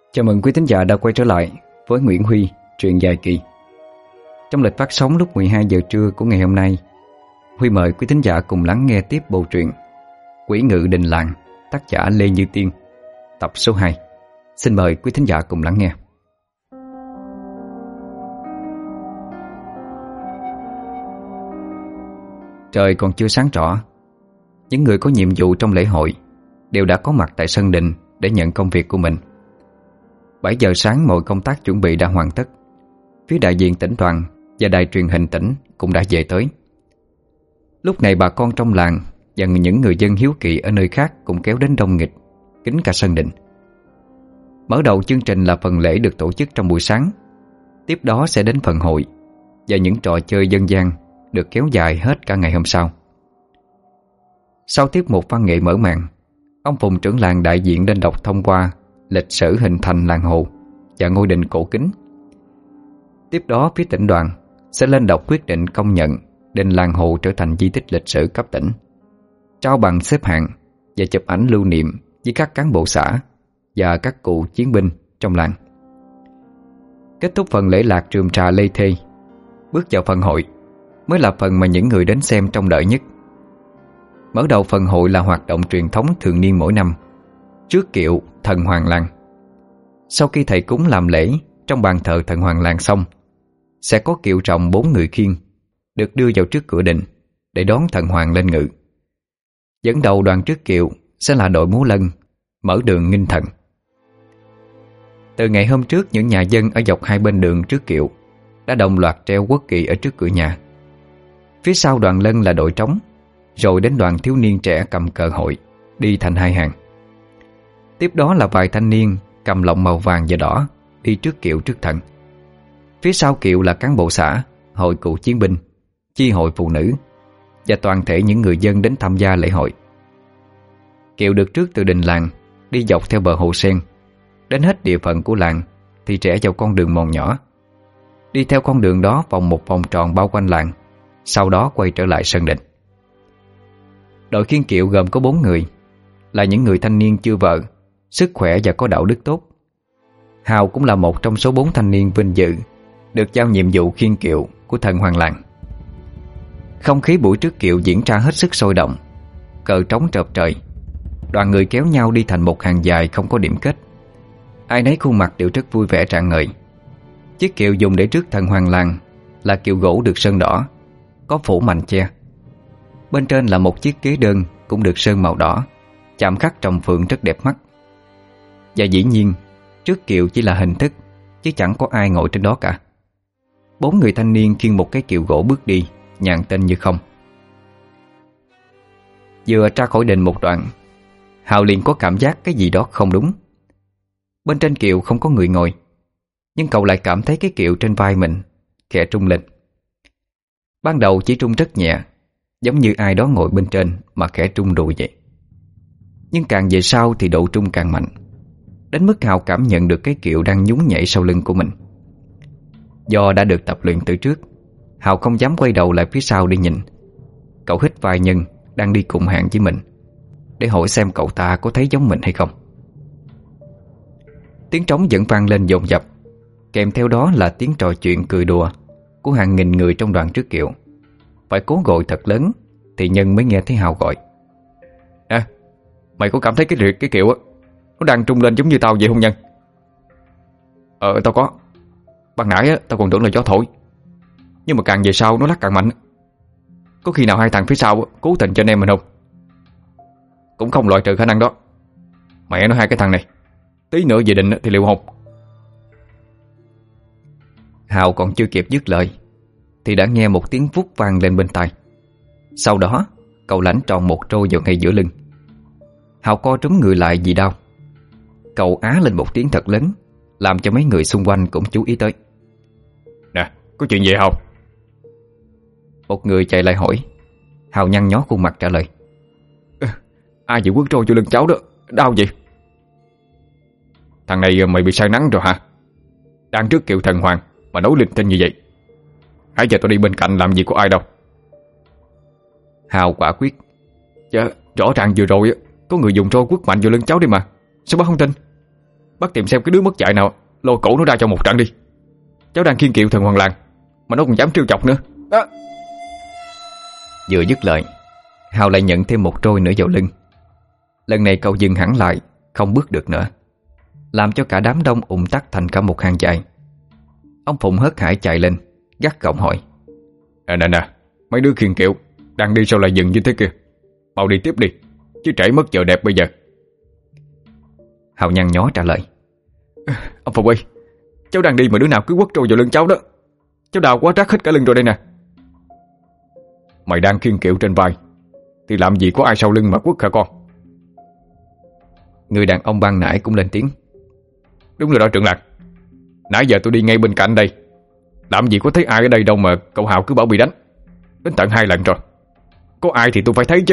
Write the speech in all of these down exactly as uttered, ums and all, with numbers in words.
Chào mừng quý thính giả đã quay trở lại với Nguyễn Huy, truyện dài kỳ. Trong lịch phát sóng lúc mười hai giờ trưa của ngày hôm nay, Huy mời quý thính giả cùng lắng nghe tiếp bộ truyện Quỷ Ngự Đình Làng, tác giả Lê Như Tiên, tập số hai. Xin mời quý thính giả cùng lắng nghe. Trời còn chưa sáng rõ, những người có nhiệm vụ trong lễ hội đều đã có mặt tại sân đình để nhận công việc của mình. Bảy giờ sáng mọi công tác chuẩn bị đã hoàn tất. Phía đại diện tỉnh đoàn và đài truyền hình tỉnh cũng đã về tới. Lúc này bà con trong làng và những người dân hiếu kỳ ở nơi khác cũng kéo đến đông nghịch, kín cả sân đình. Mở đầu chương trình là phần lễ được tổ chức trong buổi sáng. Tiếp đó sẽ đến phần hội và những trò chơi dân gian được kéo dài hết cả ngày hôm sau. Sau tiết mục văn nghệ mở màn, ông Phùng trưởng làng đại diện lên đọc thông qua lịch sử hình thành làng Hồ và ngôi đình cổ kính. Tiếp đó phía tỉnh đoàn sẽ lên đọc quyết định công nhận đình làng Hồ trở thành di tích lịch sử cấp tỉnh, trao bằng xếp hạng và chụp ảnh lưu niệm với các cán bộ xã và các cụ chiến binh trong làng. Kết thúc phần lễ lạc rườm rà lê thê, bước vào phần hội mới là phần mà những người đến xem trông đợi nhất. Mở đầu phần hội là hoạt động truyền thống thường niên mỗi năm, trước kiệu thần hoàng làng. Sau khi thầy cúng làm lễ trong bàn thờ thần hoàng làng xong, sẽ có kiệu rồng bốn người khiêng được đưa vào trước cửa đình để đón thần hoàng lên ngự. Dẫn đầu đoàn trước kiệu sẽ là đội múa lân mở đường nghinh thần. Từ ngày hôm trước, những nhà dân ở dọc hai bên đường trước kiệu đã đồng loạt treo quốc kỳ ở trước cửa nhà. Phía sau đoàn lân là đội trống, rồi đến đoàn thiếu niên trẻ cầm cờ hội đi thành hai hàng. Tiếp đó là vài thanh niên cầm lọng màu vàng và đỏ đi trước kiệu trước thần. Phía sau kiệu là cán bộ xã, hội cựu chiến binh, chi hội phụ nữ và toàn thể những người dân đến tham gia lễ hội. Kiệu được trước từ đình làng đi dọc theo bờ hồ sen, đến hết địa phận của làng thì rẽ vào con đường mòn nhỏ. Đi theo con đường đó vòng một vòng tròn bao quanh làng, sau đó quay trở lại sân đình. Đội khiêng kiệu gồm có bốn người, là những người thanh niên chưa vợ, sức khỏe và có đạo đức tốt. Hào cũng là một trong số bốn thanh niên vinh dự được giao nhiệm vụ khiêng kiệu của thần hoàng làng. Không khí buổi trước kiệu diễn ra hết sức sôi động, cờ trống trợp trời. Đoàn người kéo nhau đi thành một hàng dài không có điểm kết. Ai nấy khuôn mặt đều rất vui vẻ rạng ngời. Chiếc kiệu dùng để rước thần hoàng làng là kiệu gỗ được sơn đỏ, có phủ mành che. Bên trên là một chiếc ghế đơn cũng được sơn màu đỏ, chạm khắc trồng phượng rất đẹp mắt. Và dĩ nhiên, trước kiệu chỉ là hình thức, chứ chẳng có ai ngồi trên đó cả. Bốn người thanh niên khiêng một cái kiệu gỗ bước đi, nhàn tên như không. Vừa ra khỏi đình một đoạn, Hào liền có cảm giác cái gì đó không đúng. Bên trên kiệu không có người ngồi, nhưng cậu lại cảm thấy cái kiệu trên vai mình khẽ trung lên. Ban đầu chỉ trung rất nhẹ, giống như ai đó ngồi bên trên mà khẽ trung đùi vậy. Nhưng càng về sau thì độ trung càng mạnh, đến mức Hào cảm nhận được cái kiệu đang nhún nhảy sau lưng của mình. Do đã được tập luyện từ trước, Hào không dám quay đầu lại phía sau để nhìn. Cậu hít vai Nhân đang đi cùng hàng với mình để hỏi xem cậu ta có thấy giống mình hay không. Tiếng trống vẫn vang lên dồn dập, kèm theo đó là tiếng trò chuyện cười đùa của hàng nghìn người trong đoàn trước kiệu. Phải cố gọi thật lớn thì Nhân mới nghe thấy Hào gọi: "Nè, mày có cảm thấy cái liệt cái kiệu á nó đang trung lên giống như tao vậy không Nhân?" "Ờ tao có. Ban nãy á tao còn tưởng là gió thổi, nhưng mà càng về sau nó lắc càng mạnh. Có khi nào hai thằng phía sau cố tình cho anh em mình không?" "Cũng không loại trừ khả năng đó. Mẹ nó hai cái thằng này, tí nữa về định thì liệu hồn." Hào còn chưa kịp dứt lời thì đã nghe một tiếng vút vang lên bên tai. Sau đó cậu lãnh tròn một trôi vào ngay giữa lưng. Hào co trúng người lại vì đau. Cậu á lên một tiếng thật lớn, làm cho mấy người xung quanh cũng chú ý tới. "Nè, có chuyện gì Hào?" Một người chạy lại hỏi. Hào nhăn nhó khuôn mặt trả lời: "Ai vừa quất trôi cho lưng cháu đó, đau vậy?" "Thằng này mày bị say nắng rồi hả? Đang trước kiệu thần hoàng mà nói linh tinh như vậy. Hãy giờ tao đi bên cạnh làm gì có ai đâu." Hào quả quyết: "Dạ, rõ ràng vừa rồi có người dùng trôi quất mạnh vô lưng cháu đi mà, sao bác không tin?" Bắt tìm xem cái đứa mất dạy nào lôi cổ nó ra cho một trận đi. Cháu đang kiêng kiệu thần hoàng làng mà nó còn dám trêu chọc nữa đó. Vừa dứt lời, Hào lại nhận thêm một trôi nữa vào lưng. Lần này cậu dừng hẳn lại, không bước được nữa, làm cho cả đám đông ùn tắc thành cả một hàng dài. Ông Phụng hớt hải chạy lên, gắt gỏng hỏi: Nè nè nè, mấy đứa khiêng kiệu đang đi sao lại dừng như thế kia? Mau đi tiếp đi, chứ trễ mất giờ đẹp bây giờ. Hào nhăn nhó trả lời: Ông Phụng ơi, cháu đang đi mà đứa nào cứ quất trôi vào lưng cháu đó. Cháu đau quá rát hết cả lưng rồi đây nè. Mày đang khiêng kiệu trên vai thì làm gì có ai sau lưng mà quất hả con? Người đàn ông ban nãy cũng lên tiếng: Đúng rồi đó trưởng lạc, nãy giờ tôi đi ngay bên cạnh đây, làm gì có thấy ai ở đây đâu mà cậu Hào cứ bảo bị đánh. Đến tận hai lần rồi, có ai thì tôi phải thấy chứ.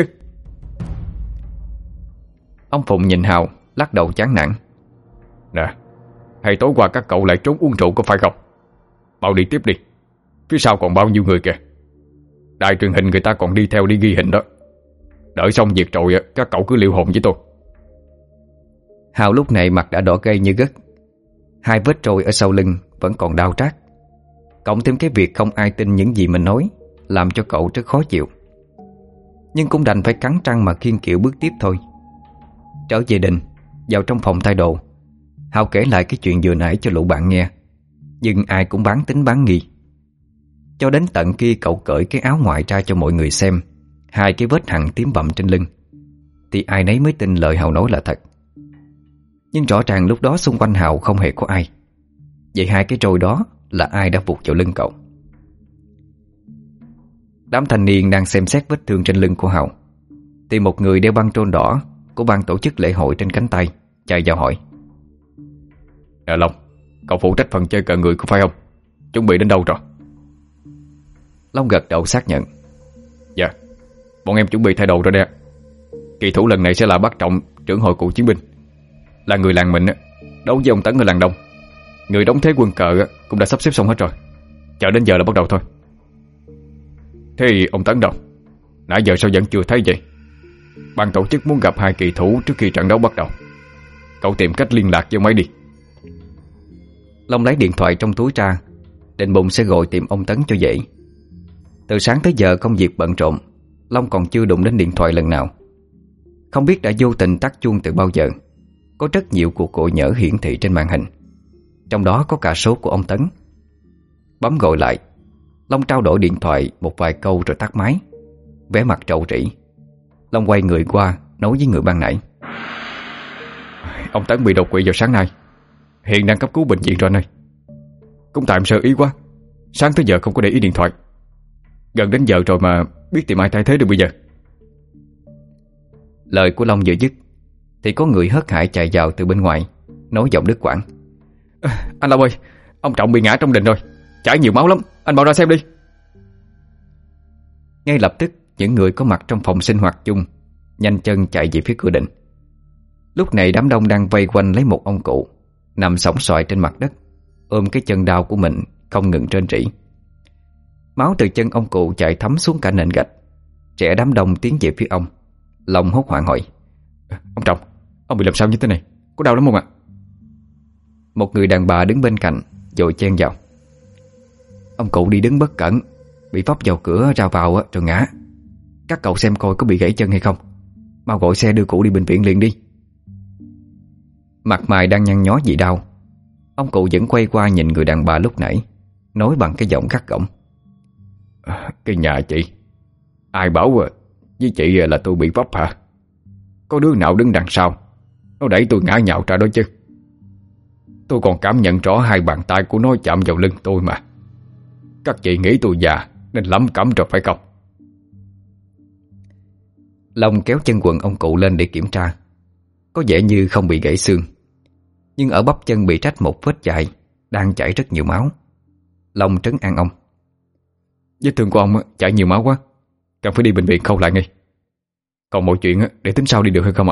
Ông Phụng nhìn Hào, lắc đầu chán nản: Nè, hay tối qua các cậu lại trốn uống rượu có phải không? Mau đi tiếp đi, phía sau còn bao nhiêu người kìa. Đài truyền hình người ta còn đi theo đi ghi hình đó. Đợi xong việc rồi các cậu cứ liệu hồn với tôi. Hào lúc này mặt đã đỏ gay như gất. Hai vết trôi ở sau lưng vẫn còn đau rát, cộng thêm cái việc không ai tin những gì mình nói, làm cho cậu rất khó chịu. Nhưng cũng đành phải cắn răng mà khiêng kiệu bước tiếp thôi. Trở về đình, vào trong phòng thay đồ, Hào kể lại cái chuyện vừa nãy cho lũ bạn nghe, nhưng ai cũng bán tính bán nghi. Cho đến tận khi cậu cởi cái áo ngoài ra cho mọi người xem hai cái vết hằn tím bầm trên lưng, thì ai nấy mới tin lời Hào nói là thật. Nhưng rõ ràng lúc đó xung quanh Hào không hề có ai. Vậy hai cái trôi đó là ai đã vụt vào lưng cậu? Đám thanh niên đang xem xét vết thương trên lưng của Hào thì một người đeo băng trôn đỏ của ban tổ chức lễ hội trên cánh tay chạy vào hỏi: Nè Long, cậu phụ trách phần chơi cờ người có phải không? Chuẩn bị đến đâu rồi? Long gật đầu xác nhận: Dạ, bọn em chuẩn bị thay đồ rồi đây. Kỳ thủ lần này sẽ là Bác Trọng, trưởng hội cựu chiến binh, là người làng mình, đấu với ông Tấn ở làng Đông. Người đóng thế quân cờ cũng đã sắp xếp xong hết rồi, chờ đến giờ là bắt đầu thôi. Thế ông Tấn đâu? Nãy giờ sao vẫn chưa thấy vậy? Ban tổ chức muốn gặp hai kỳ thủ trước khi trận đấu bắt đầu. Cậu tìm cách liên lạc với máy đi. Long lấy điện thoại trong túi ra, định bụng sẽ gọi tìm ông Tấn cho dễ. Từ sáng tới giờ công việc bận rộn, Long còn chưa đụng đến điện thoại lần nào. Không biết đã vô tình tắt chuông từ bao giờ. Có rất nhiều cuộc gọi nhỡ hiển thị trên màn hình, trong đó có cả số của ông Tấn. Bấm gọi lại, Long trao đổi điện thoại một vài câu rồi tắt máy, vẻ mặt rầu rĩ. Long quay người qua nói với người ban nãy: Ông Tấn bị đột quỵ vào sáng nay, hiện đang cấp cứu bệnh viện rồi anh ơi. Cũng tại em sơ ý quá, sáng tới giờ không có để ý điện thoại. Gần đến giờ rồi mà biết tìm ai thay thế được bây giờ. Lời của Long vừa dứt thì có người hớt hải chạy vào từ bên ngoài, nói giọng đứt quãng: à, Anh Long ơi, ông Trọng bị ngã trong đình rồi, chảy nhiều máu lắm, anh mau ra xem đi. Ngay lập tức những người có mặt trong phòng sinh hoạt chung nhanh chân chạy về phía cửa đình. Lúc này đám đông đang vây quanh lấy một ông cụ nằm sõng soài trên mặt đất, ôm cái chân đau của mình không ngừng rên rỉ. Máu từ chân ông cụ chảy thấm xuống cả nền gạch. Trẻ đám đông tiến về phía ông. Long hốt hoảng hỏi: Ông Trọng, ông bị làm sao như thế này? Có đau lắm không ạ? Một người đàn bà đứng bên cạnh vội chen vào: Ông cụ đi đứng bất cẩn, bị vấp vào cửa ra vào rồi ngã. Các cậu xem coi có bị gãy chân hay không. Mau gọi xe đưa cụ đi bệnh viện liền đi. Mặt mày đang nhăn nhó vì đau, ông cụ vẫn quay qua nhìn người đàn bà lúc nãy, nói bằng cái giọng gắt gỏng: à, Cái nhà chị, ai bảo à, với chị là tôi bị vấp hả? Có đứa nào đứng đằng sau nó đẩy tôi ngã nhào ra đó chứ? Tôi còn cảm nhận rõ hai bàn tay của nó chạm vào lưng tôi mà. Các chị nghĩ tôi già nên lắm cắm rồi phải không? Long kéo chân quần ông cụ lên để kiểm tra. Có vẻ như không bị gãy xương, nhưng ở bắp chân bị rách một vết dài, đang chảy rất nhiều máu. Long trấn an ông: Vết thương của ông chảy nhiều máu quá, cần phải đi bệnh viện khâu lại ngay. Còn mọi chuyện để tính sau đi được hay không ạ?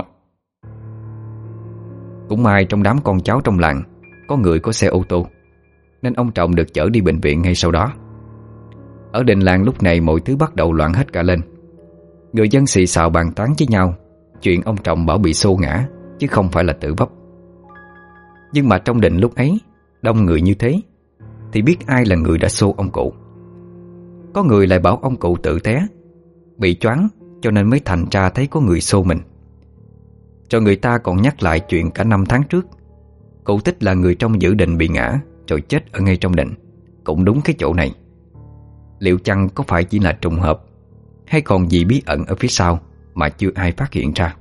Cũng may trong đám con cháu trong làng có người có xe ô tô, nên ông Trọng được chở đi bệnh viện ngay sau đó. Ở đình làng lúc này mọi thứ bắt đầu loạn hết cả lên. Người dân xì xào bàn tán với nhau chuyện ông Trọng bảo bị xô ngã, chứ không phải là tự vấp. Nhưng mà trong đình lúc ấy đông người như thế thì biết ai là người đã xô ông cụ. Có người lại bảo ông cụ tự té, bị choáng cho nên mới thành ra thấy có người xô mình. Cho người ta còn nhắc lại chuyện cả năm tháng trước cụ Tích là người trong giữ đình bị ngã rồi chết ở ngay trong đình, cũng đúng cái chỗ này. Liệu chăng có phải chỉ là trùng hợp, hay còn gì bí ẩn ở phía sau mà chưa ai phát hiện ra?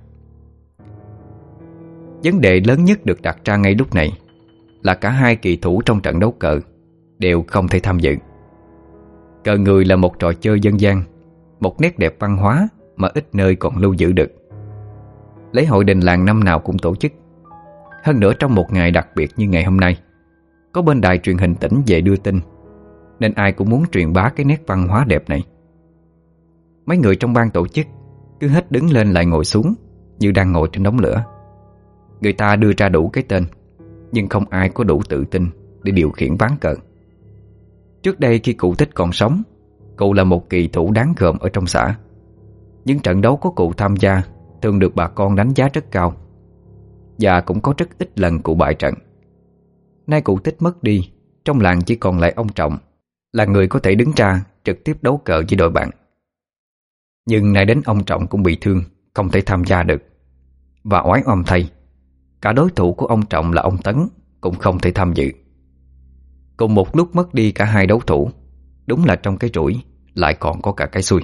Vấn đề lớn nhất được đặt ra ngay lúc này là cả hai kỳ thủ trong trận đấu cờ đều không thể tham dự. Cờ người là một trò chơi dân gian, một nét đẹp văn hóa mà ít nơi còn lưu giữ được. Lễ hội đình làng năm nào cũng tổ chức. Hơn nữa trong một ngày đặc biệt như ngày hôm nay, có bên đài truyền hình tỉnh về đưa tin, nên ai cũng muốn truyền bá cái nét văn hóa đẹp này. Mấy người trong ban tổ chức cứ hết đứng lên lại ngồi xuống như đang ngồi trên đống lửa. Người ta đưa ra đủ cái tên, nhưng không ai có đủ tự tin để điều khiển ván cờ. Trước đây khi cụ Tích còn sống, cụ là một kỳ thủ đáng gờm ở trong xã. Những trận đấu có cụ tham gia thường được bà con đánh giá rất cao, và cũng có rất ít lần cụ bại trận. Nay cụ Tích mất đi, trong làng chỉ còn lại ông Trọng là người có thể đứng ra trực tiếp đấu cờ với đội bạn. Nhưng nay đến ông Trọng cũng bị thương, không thể tham gia được. Và oái oăm thay, cả đối thủ của ông Trọng là ông Tấn cũng không thể tham dự. Cùng một lúc mất đi cả hai đấu thủ, đúng là trong cái rủi lại còn có cả cái xui.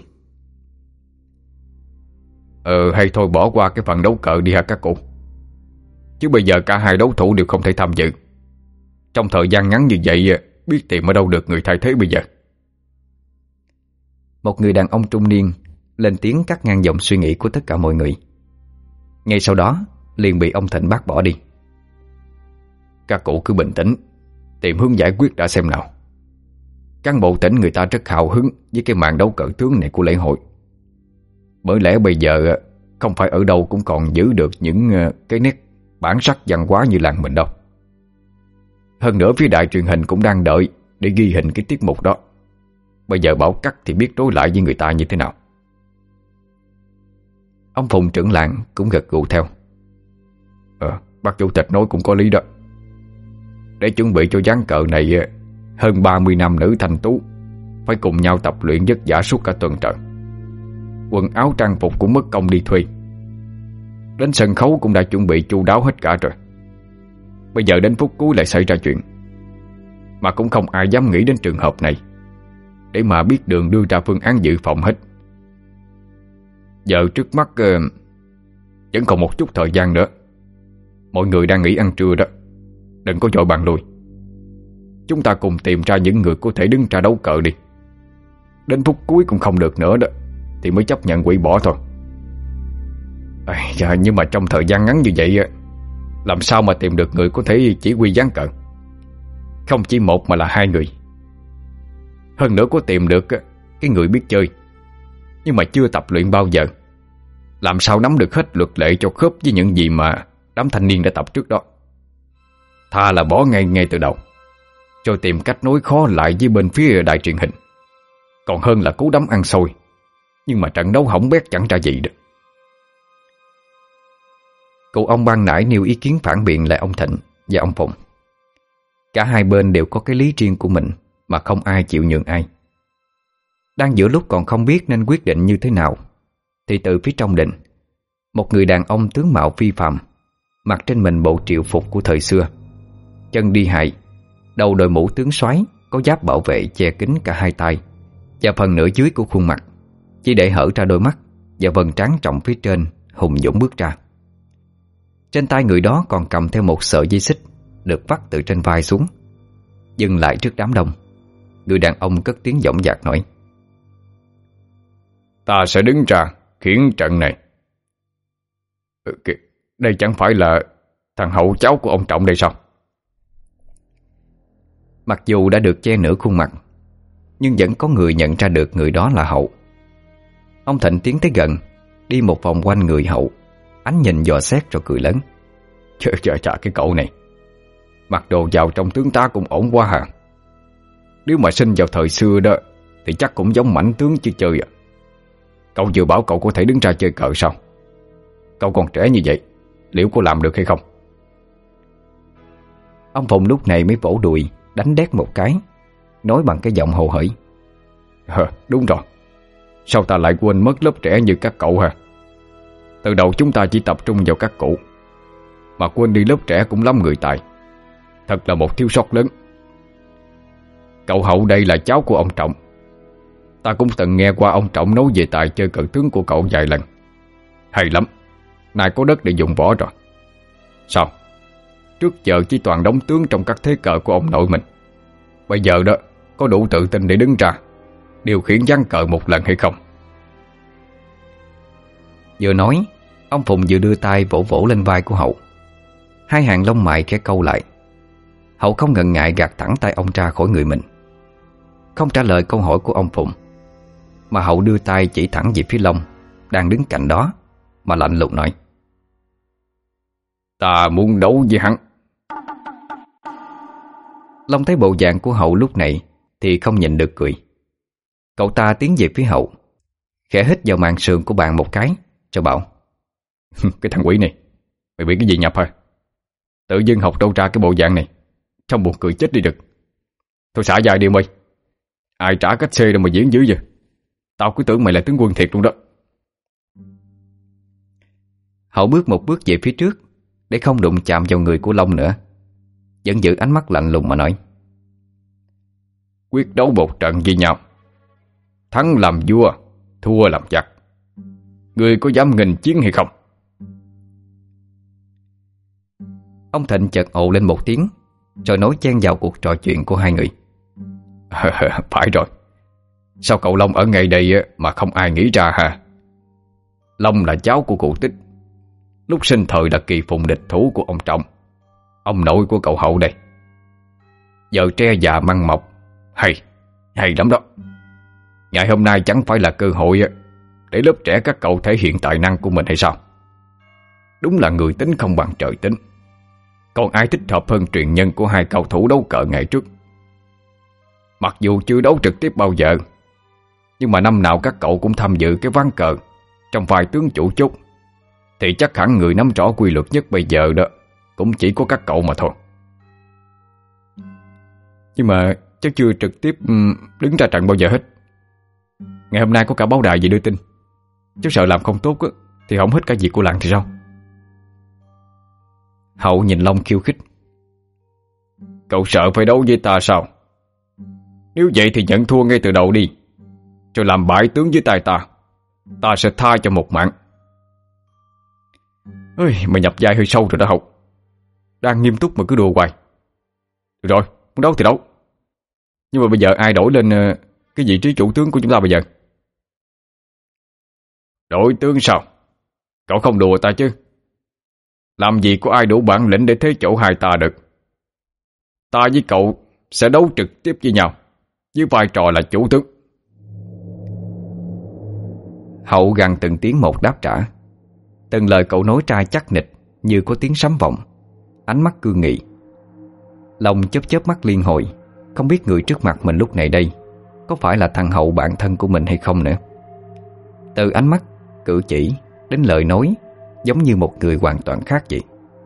Ờ hay thôi bỏ qua cái phần đấu cờ đi hả các cụ. Chứ bây giờ cả hai đấu thủ đều không thể tham dự. Trong thời gian ngắn như vậy, biết tìm ở đâu được người thay thế bây giờ. Một người đàn ông trung niên lên tiếng cắt ngang dòng suy nghĩ của tất cả mọi người. Ngay sau đó liền bị ông Thịnh bác bỏ đi. Các cụ cứ bình tĩnh, tìm hướng giải quyết đã xem nào. Cán bộ tỉnh người ta rất hào hứng với cái màn đấu cờ tướng này của lễ hội. Bởi lẽ bây giờ không phải ở đâu cũng còn giữ được những cái nét bản sắc văn hóa như làng mình đâu. Hơn nữa phía đài truyền hình cũng đang đợi để ghi hình cái tiết mục đó. Bây giờ bảo cắt thì biết đối lại với người ta như thế nào. Ông Phùng trưởng làng cũng gật gù theo. Ờ, bác chủ tịch nói cũng có lý đó. Để chuẩn bị cho ván cờ này, hơn ba mươi nam nữ thanh tú phải cùng nhau tập luyện vất vả suốt cả tuần trời. Quần áo trang phục cũng mất công đi thuê. Đến sân khấu cũng đã chuẩn bị chu đáo hết cả rồi. Bây giờ đến phút cuối lại xảy ra chuyện, mà cũng không ai dám nghĩ đến trường hợp này, để mà biết đường đưa ra phương án dự phòng hết. Giờ trước mắt uh, vẫn còn một chút thời gian nữa. Mọi người đang nghỉ ăn trưa đó, đừng có vội bàn lui. Chúng ta cùng tìm ra những người có thể đứng ra đấu cờ đi. Đến phút cuối cũng không được nữa đó thì mới chấp nhận hủy bỏ thôi. À, dạ, nhưng mà trong thời gian ngắn như vậy, làm sao mà tìm được người có thể chỉ huy ván cờ? Không chỉ một mà là hai người. Hơn nữa có tìm được cái người biết chơi nhưng mà chưa tập luyện bao giờ, làm sao nắm được hết luật lệ cho khớp với những gì mà đám thanh niên đã tập trước đó. Thà là bỏ ngay ngay từ đầu, rồi tìm cách nối khó lại với bên phía đài truyền hình, còn hơn là cố đấm ăn xôi nhưng mà trận đấu hỏng bét chẳng ra gì được. Cụ ông ban nãy nêu ý kiến phản biện lại ông Thịnh và ông Phụng. Cả hai bên đều có cái lý riêng của mình mà không ai chịu nhường ai. Đang giữa lúc còn không biết nên quyết định như thế nào, thì từ phía trong đình, một người đàn ông tướng mạo phi phàm, mặc trên mình bộ triệu phục của thời xưa, chân đi hài, đầu đội mũ tướng soái, có giáp bảo vệ che kín cả hai tay và phần nửa dưới của khuôn mặt, chỉ để hở ra đôi mắt và vầng trán trọng phía trên, hùng dũng bước ra. Trên tay người đó còn cầm theo một sợi dây xích được vắt từ trên vai xuống. Dừng lại trước đám đông, người đàn ông cất tiếng dõng dạc nói: Ta sẽ đứng ra khiển trận này. Ừ, đây chẳng phải là thằng Hậu cháu của ông Trọng đây sao? Mặc dù đã được che nửa khuôn mặt, nhưng vẫn có người nhận ra được người đó là Hậu. Ông Thịnh tiến tới gần, đi một vòng quanh người Hậu, ánh nhìn dò xét rồi cười lớn: Chà chà chà, cái cậu này mặc đồ vào trong tướng tá cũng ổn quá hả? Nếu mà sinh vào thời xưa đó thì chắc cũng giống mãnh tướng chứ chơi à. Cậu vừa bảo cậu có thể đứng ra chơi cờ sao? Cậu còn trẻ như vậy, liệu có làm được hay không? Ông Phụng lúc này mới vỗ đùi, đánh đét một cái, nói bằng cái giọng hồ hởi: Ờ, đúng rồi. Sao ta lại quên mất lớp trẻ như các cậu hả? Từ đầu chúng ta chỉ tập trung vào các cụ, mà quên đi lớp trẻ cũng lắm người tài. Thật là một thiếu sót lớn. Cậu Hậu đây là cháu của ông Trọng. Ta cũng từng nghe qua ông Trọng nói về tài chơi cờ tướng của cậu vài lần. Hay lắm. Nay có đất để dùng võ rồi. Sao? Trước giờ chỉ toàn đóng tướng trong các thế cờ của ông nội mình. Bây giờ đó, có đủ tự tin để đứng ra điều khiển ván cờ một lần hay không? Vừa nói, ông Phụng vừa đưa tay vỗ vỗ lên vai của Hậu. Hai hàng lông mày khẽ câu lại. Hậu không ngần ngại gạt thẳng tay ông ra khỏi người mình, không trả lời câu hỏi của ông Phụng, mà Hậu đưa tay chỉ thẳng về phía Long đang đứng cạnh đó, mà lạnh lùng nói: Ta muốn đấu với hắn. Long thấy bộ dạng của Hậu lúc này thì không nhịn được cười. Cậu ta tiến về phía Hậu, khẽ hít vào màn sườn của bạn một cái, rồi bảo: Cái thằng quỷ này, mày bị cái gì nhập hả? Tự dưng học đâu ra cái bộ dạng này, trông buồn cười chết đi được. Thôi xả dài đi mày. Ai trả cách xê đâu mà diễn dữ vậy? Tao cứ tưởng mày là tướng quân thiệt luôn đó. Hậu bước một bước về phía trước để không đụng chạm vào người của Long nữa, vẫn giữ ánh mắt lạnh lùng mà nói: Quyết đấu một trận với nhau, thắng làm vua, thua làm giặc. Ngươi có dám nghênh chiến hay không? Ông Thịnh chợt ồ lên một tiếng, rồi nói chen vào cuộc trò chuyện của hai người: Phải rồi. Sao cậu Long ở ngay đây mà không ai nghĩ ra hả? Long là cháu của cụ Tích, lúc sinh thời là kỳ phùng địch thủ của ông Trọng, ông nội của cậu Hậu đây. Giờ tre già măng mọc. Hay, hay lắm đó. Ngày hôm nay chẳng phải là cơ hội để lớp trẻ các cậu thể hiện tài năng của mình hay sao? Đúng là người tính không bằng trời tính. Còn ai thích hợp hơn truyền nhân của hai cầu thủ đấu cờ ngày trước. Mặc dù chưa đấu trực tiếp bao giờ, nhưng mà năm nào các cậu cũng tham dự cái ván cờ trong vài tướng chủ chốt, thì chắc hẳn người nắm rõ quy luật nhất bây giờ đó cũng chỉ có các cậu mà thôi. Nhưng mà chắc chưa trực tiếp đứng ra trận bao giờ hết. Ngày hôm nay có cả báo đài gì đưa tin, cháu sợ làm không tốt thì hỏng hết cả việc của làng thì sao? Hậu nhìn Long khiêu khích: Cậu sợ phải đấu với ta sao? Nếu vậy thì nhận thua ngay từ đầu đi, rồi làm bại tướng với tay ta. Ta sẽ tha cho một mạng. Ơi, mày nhập vai hơi sâu rồi đó Hậu. Đang nghiêm túc mà cứ đùa hoài. Được rồi, muốn đấu thì đấu. Nhưng mà bây giờ ai đổi lên cái vị trí chủ tướng của chúng ta bây giờ? Đổi tướng sao? Cậu không đùa ta chứ? Làm gì có ai đủ bản lĩnh để thế chỗ hai ta được. Ta với cậu sẽ đấu trực tiếp với nhau, với vai trò là chủ tướng. Hậu gằn từng tiếng một đáp trả. Từng lời cậu nói ra chắc nịch như có tiếng sấm vọng, ánh mắt cương nghị. Long chớp chớp mắt liên hồi, không biết người trước mặt mình lúc này đây có phải là thằng Hậu bạn thân của mình hay không nữa. Từ ánh mắt, cử chỉ đến lời nói giống như một người hoàn toàn khác vậy.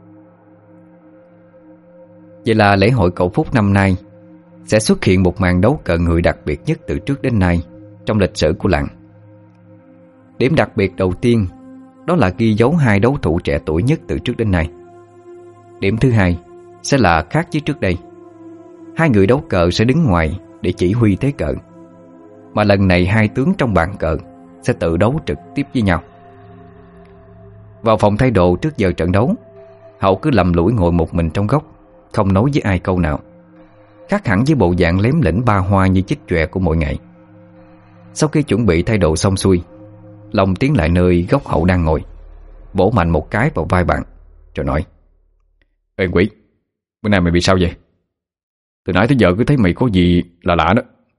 Vậy là lễ hội Cậu Phúc năm nay sẽ xuất hiện một màn đấu cờ người đặc biệt nhất từ trước đến nay trong lịch sử của làng. Điểm đặc biệt đầu tiên đó là ghi dấu hai đấu thủ trẻ tuổi nhất từ trước đến nay. Điểm thứ hai sẽ là khác với trước đây. Hai người đấu cờ sẽ đứng ngoài để chỉ huy thế cờ, mà lần này hai tướng trong bàn cờ sẽ tự đấu trực tiếp với nhau. Vào phòng thay đồ trước giờ trận đấu, Hậu cứ lầm lũi ngồi một mình trong góc, không nói với ai câu nào, khác hẳn với bộ dạng lém lỉnh ba hoa như chích chòe của mỗi ngày. Sau khi chuẩn bị thay đồ xong xuôi, Long tiến lại nơi góc Hậu đang ngồi, vỗ mạnh một cái vào vai bạn, rồi nói: Ê quỷ, bữa nay mày bị sao vậy? Từ nãy tới giờ cứ thấy mày có gì lạ lạ đó.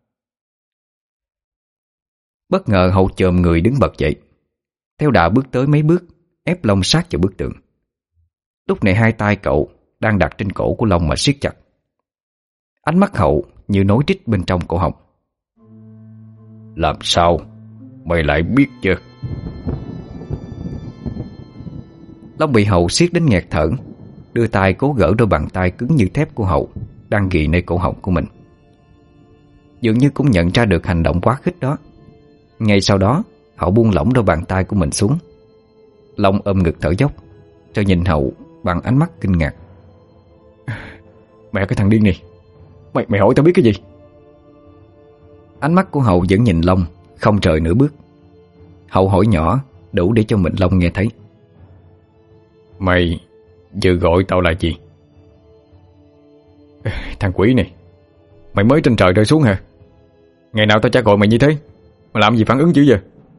Bất ngờ Hậu chồm người đứng bật dậy, theo đà bước tới mấy bước, ép Long sát vào bức tường. Lúc này hai tay cậu đang đặt trên cổ của Long mà siết chặt. Ánh mắt Hậu như nối trích bên trong cổ họng. Làm sao mày lại biết chưa? Long bị Hậu siết đến nghẹt thở, đưa tay cố gỡ đôi bàn tay cứng như thép của Hậu đang ghì nơi cổ họng của mình. Dường như cũng nhận ra được hành động quá khích đó. Ngay sau đó Hậu buông lỏng đôi bàn tay của mình xuống. Long ôm ngực thở dốc, rồi nhìn Hậu bằng ánh mắt kinh ngạc. Mẹ cái thằng điên này, Mày mày hỏi tao biết cái gì? Ánh mắt của Hậu vẫn nhìn Long, không rời nửa bước. Hậu hỏi nhỏ, đủ để cho mình Long nghe thấy. Mày vừa gọi tao là gì? Thằng quỷ này, mày mới trên trời rơi xuống hả? Ngày nào tao chả gọi mày như thế, mà làm gì phản ứng dữ vậy?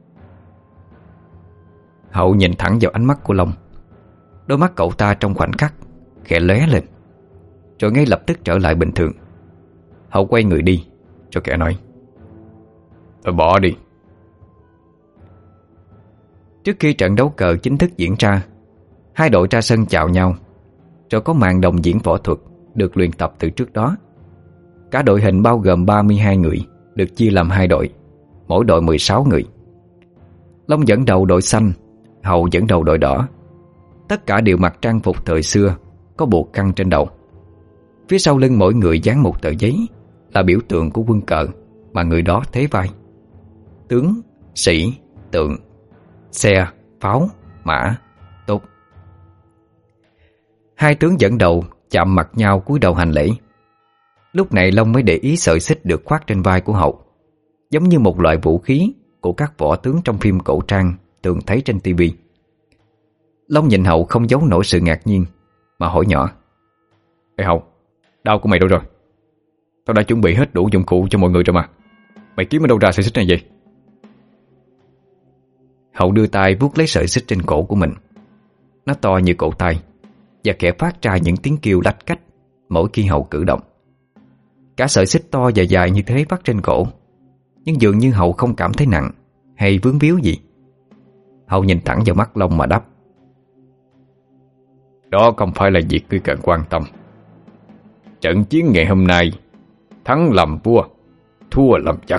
Hậu nhìn thẳng vào ánh mắt của Long. Đôi mắt cậu ta trong khoảnh khắc khẽ lóe lên, rồi ngay lập tức trở lại bình thường. Hậu quay người đi, rồi kẻ nói: Thôi bỏ đi. Trước khi trận đấu cờ chính thức diễn ra, hai đội ra sân chào nhau, rồi có màn đồng diễn võ thuật được luyện tập từ trước đó. Cả đội hình bao gồm ba mươi hai người, được chia làm hai đội, mỗi đội mười sáu người. Long dẫn đầu đội xanh, Hậu dẫn đầu đội đỏ. Tất cả đều mặc trang phục thời xưa, có buộc căng trên đầu. Phía sau lưng mỗi người dán một tờ giấy, là biểu tượng của quân cờ mà người đó thế vai: tướng, sĩ, tượng, xe, pháo, mã, tốt. Hai tướng dẫn đầu chạm mặt nhau cúi đầu hành lễ. Lúc này Long mới để ý sợi xích được khoác trên vai của Hậu, giống như một loại vũ khí của các võ tướng trong phim cổ trang thường thấy trên tivi. Long nhìn Hậu không giấu nổi sự ngạc nhiên, mà hỏi nhỏ: Ê Hậu, đao của mày đâu rồi? Tao đã chuẩn bị hết đủ dụng cụ cho mọi người rồi mà. Mày kiếm ở đâu ra sợi xích này vậy? Hậu đưa tay vuốt lấy sợi xích trên cổ của mình. Nó to như cổ tay và kẻ phát ra những tiếng kêu lách cách mỗi khi Hậu cử động. Cả sợi xích to và dài như thế vắt trên cổ, nhưng dường như Hậu không cảm thấy nặng hay vướng víu gì. Hậu nhìn thẳng vào mắt Long mà đáp: Đó không phải là việc ngươi cần quan tâm. Trận chiến ngày hôm nay, thắng làm vua, thua làm chắc.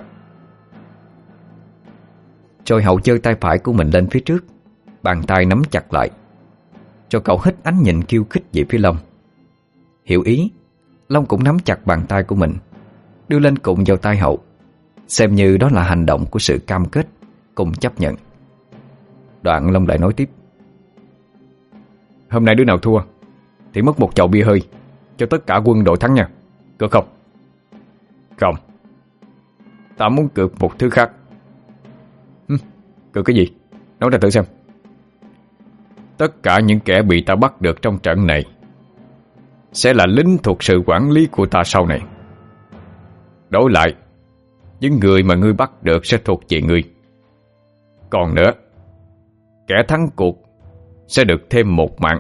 Rồi Hậu giơ tay phải của mình lên phía trước, bàn tay nắm chặt lại. Rồi cậu hít ánh nhìn khiêu khích về phía Long. Hiểu ý, Long cũng nắm chặt bàn tay của mình, đưa lên cùng vào tay Hậu, xem như đó là hành động của sự cam kết cùng chấp nhận. Đoạn Long lại nói tiếp: Hôm nay đứa nào thua thì mất một chậu bia hơi cho tất cả quân đội thắng nha. Cược không? Không. Ta muốn cược một thứ khác. Hừm, cược cái gì? Nói ra thử xem. Tất cả những kẻ bị ta bắt được trong trận này sẽ là lính thuộc sự quản lý của ta sau này. Đổi lại, những người mà ngươi bắt được sẽ thuộc về ngươi. Còn nữa, kẻ thắng cuộc sẽ được thêm một mạng.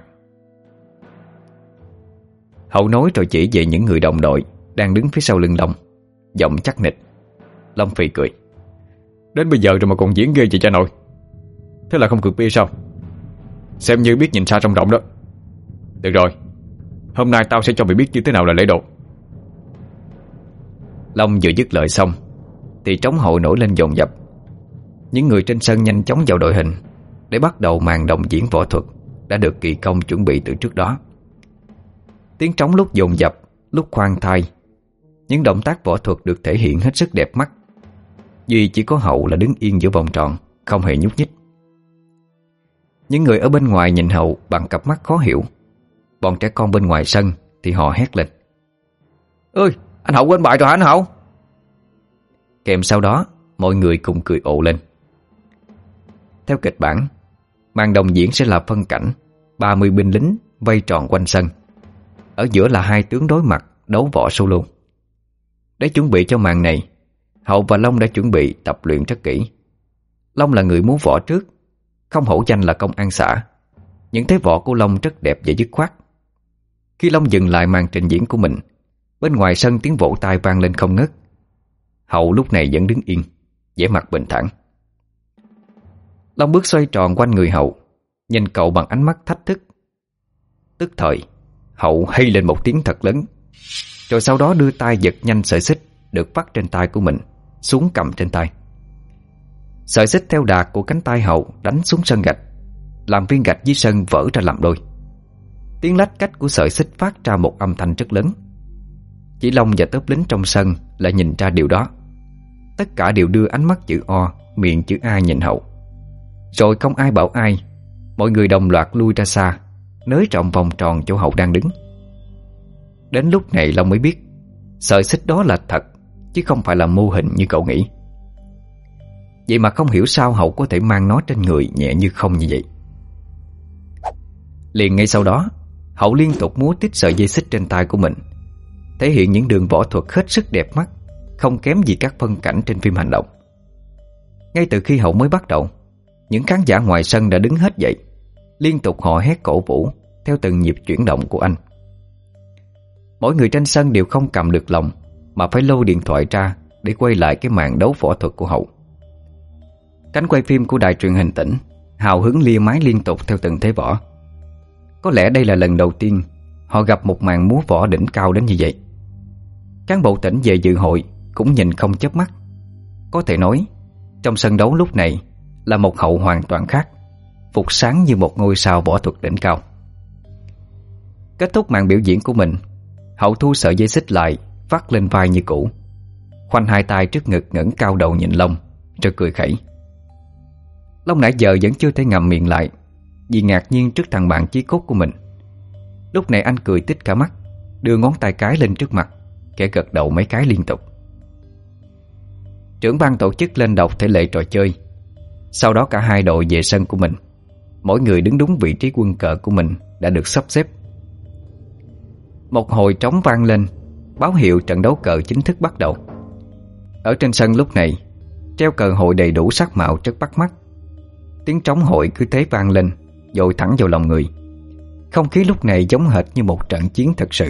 Hậu nói rồi chỉ về những người đồng đội đang đứng phía sau lưng Long, giọng chắc nịch. Long phì cười: Đến bây giờ rồi mà còn diễn ghê vậy cha nội. Thế là không cược bia sao? Xem như biết nhìn xa trông rộng đó. Được rồi, hôm nay tao sẽ cho mày biết như thế nào là lễ độ. Long vừa dứt lời xong thì trống hội nổi lên dồn dập. Những người trên sân nhanh chóng vào đội hình để bắt đầu màn đồng diễn võ thuật đã được kỳ công chuẩn bị từ trước đó. Tiếng trống lúc dồn dập, lúc khoan thai. Những động tác võ thuật được thể hiện hết sức đẹp mắt. Duy chỉ có Hậu là đứng yên giữa vòng tròn, không hề nhúc nhích. Những người ở bên ngoài nhìn Hậu bằng cặp mắt khó hiểu. Bọn trẻ con bên ngoài sân thì họ hét lên: Ơi, anh Hậu quên bài rồi hả anh Hậu? Kèm sau đó mọi người cùng cười ồ lên. Theo kịch bản, màn đồng diễn sẽ là phân cảnh ba mươi binh lính vây tròn quanh sân. Ở giữa là hai tướng đối mặt đấu võ solo. Để chuẩn bị cho màn này, Hậu và Long đã chuẩn bị tập luyện rất kỹ. Long là người múa võ trước, không hổ danh là công an xã. Những thế võ của Long rất đẹp và dứt khoát. Khi Long dừng lại màn trình diễn của mình, bên ngoài sân tiếng vỗ tay vang lên không ngớt. Hậu lúc này vẫn đứng yên, vẻ mặt bình thản. Long bước xoay tròn quanh người Hậu, nhìn cậu bằng ánh mắt thách thức. Tức thời, Hậu hay lên một tiếng thật lớn, rồi sau đó đưa tay giật nhanh sợi xích được vắt trên tay của mình xuống cầm trên tay. Sợi xích theo đà của cánh tay Hậu đánh xuống sân gạch, làm viên gạch dưới sân vỡ ra làm đôi. Tiếng lách cách của sợi xích phát ra một âm thanh rất lớn. Chỉ Long và tớp lính trong sân lại nhìn ra điều đó. Tất cả đều đưa ánh mắt chữ O, miệng chữ A nhìn Hậu. Rồi không ai bảo ai, mọi người đồng loạt lui ra xa, nới rộng vòng tròn chỗ Hậu đang đứng. Đến lúc này Long mới biết sợi xích đó là thật, chứ không phải là mô hình như cậu nghĩ. Vậy mà không hiểu sao Hậu có thể mang nó trên người nhẹ như không như vậy. Liền ngay sau đó, Hậu liên tục múa tít sợi dây xích trên tay của mình, thể hiện những đường võ thuật hết sức đẹp mắt, không kém gì các phân cảnh trên phim hành động. Ngay từ khi Hậu mới bắt đầu, những khán giả ngoài sân đã đứng hết dậy, liên tục hò hét cổ vũ theo từng nhịp chuyển động của anh. Mỗi người trên sân đều không cầm được lòng, mà phải lôi điện thoại ra để quay lại cái màn đấu võ thuật của Hậu. Cánh quay phim của đài truyền hình tỉnh hào hứng lia máy liên tục theo từng thế võ. Có lẽ đây là lần đầu tiên họ gặp một màn múa võ đỉnh cao đến như vậy. Cán bộ tỉnh về dự hội cũng nhìn không chớp mắt. Có thể nói, trong sân đấu lúc này là một Hậu hoàn toàn khác, phục sáng như một ngôi sao võ thuật đỉnh cao. Kết thúc màn biểu diễn của mình, Hậu thu sợi dây xích lại, vắt lên vai như cũ, khoanh hai tay trước ngực, ngẩng cao đầu nhìn Long, rồi cười khẩy. Long nãy giờ vẫn chưa thể ngậm miệng lại, vì ngạc nhiên trước thằng bạn chí cốt của mình. Lúc này anh cười tít cả mắt, đưa ngón tay cái lên trước mặt, kẻ gật đầu mấy cái liên tục. Trưởng ban tổ chức lên đọc thể lệ trò chơi. Sau đó cả hai đội về sân của mình, mỗi người đứng đúng vị trí quân cờ của mình đã được sắp xếp. Một hồi trống vang lên, báo hiệu trận đấu cờ chính thức bắt đầu. Ở trên sân lúc này treo cờ hội đầy đủ sắc màu rất bắt mắt. Tiếng trống hội cứ thế vang lên, dội thẳng vào lòng người. Không khí lúc này giống hệt như một trận chiến thật sự.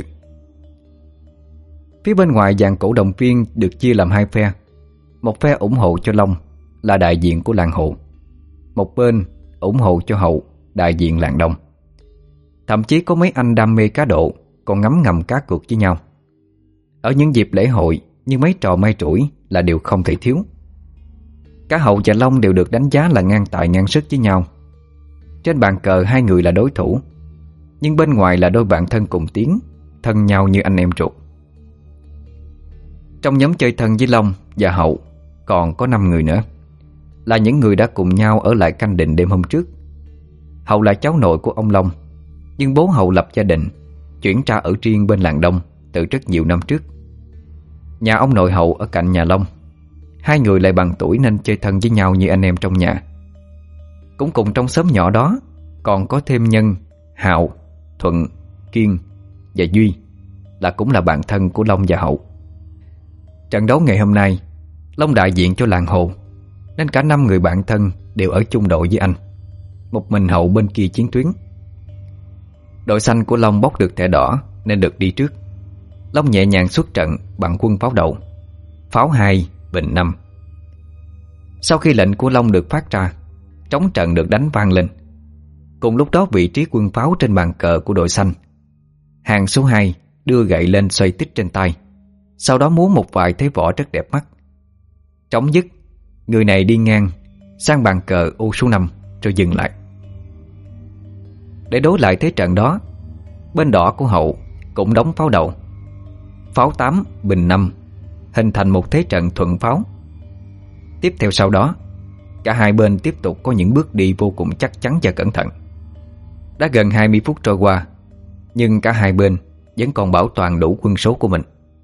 Phía bên ngoài dàn cổ động viên được chia làm hai phe. Một phe ủng hộ cho Long, là đại diện của làng Hồ. Một bên ủng hộ cho Hậu, đại diện làng Đông. Thậm chí có mấy anh đam mê cá độ còn ngấm ngầm cá cược với nhau. Ở những dịp lễ hội như mấy trò may rủi là điều không thể thiếu. Cả Hậu và Long đều được đánh giá là ngang tài ngang sức với nhau. Trên bàn cờ hai người là đối thủ, nhưng bên ngoài là đôi bạn thân cùng tiếng, thân nhau như anh em ruột. Trong nhóm chơi thân với Long và Hậu còn có năm người nữa, là những người đã cùng nhau ở lại canh định đêm hôm trước. Hậu là cháu nội của ông Long, nhưng bố Hậu lập gia đình, chuyển ra ở riêng bên làng Đông từ rất nhiều năm trước. Nhà ông nội Hậu ở cạnh nhà Long. Hai người lại bằng tuổi nên chơi thân với nhau như anh em trong nhà. Cũng cùng trong xóm nhỏ đó còn có thêm Nhân, Hạo, Thuận, Kiên và Duy, là cũng là bạn thân của Long và Hậu. Trận đấu ngày hôm nay, Long đại diện cho làng Hồ, nên cả năm người bạn thân đều ở chung đội với anh. Một mình Hậu bên kia chiến tuyến. Đội xanh của Long bóc được thẻ đỏ nên được đi trước. Long nhẹ nhàng xuất trận bằng quân pháo đầu, pháo hai, bình năm. Sau khi lệnh của Long được phát ra, trống trận được đánh vang lên. Cùng lúc đó vị trí quân pháo trên bàn cờ của đội xanh. Hàng số hai đưa gậy lên xoay tít trên tay, sau đó múa một vài thế võ rất đẹp mắt. Trống dứt, người này đi ngang sang bàn cờ ô số năm rồi dừng lại. Để đối lại thế trận đó, bên đỏ của Hậu cũng đóng pháo đầu, pháo tám, bình năm, hình thành một thế trận thuận pháo. Tiếp theo sau đó, cả hai bên tiếp tục có những bước đi vô cùng chắc chắn và cẩn thận. Đã gần hai mươi phút trôi qua, nhưng cả hai bên vẫn còn bảo toàn đủ quân số của mình.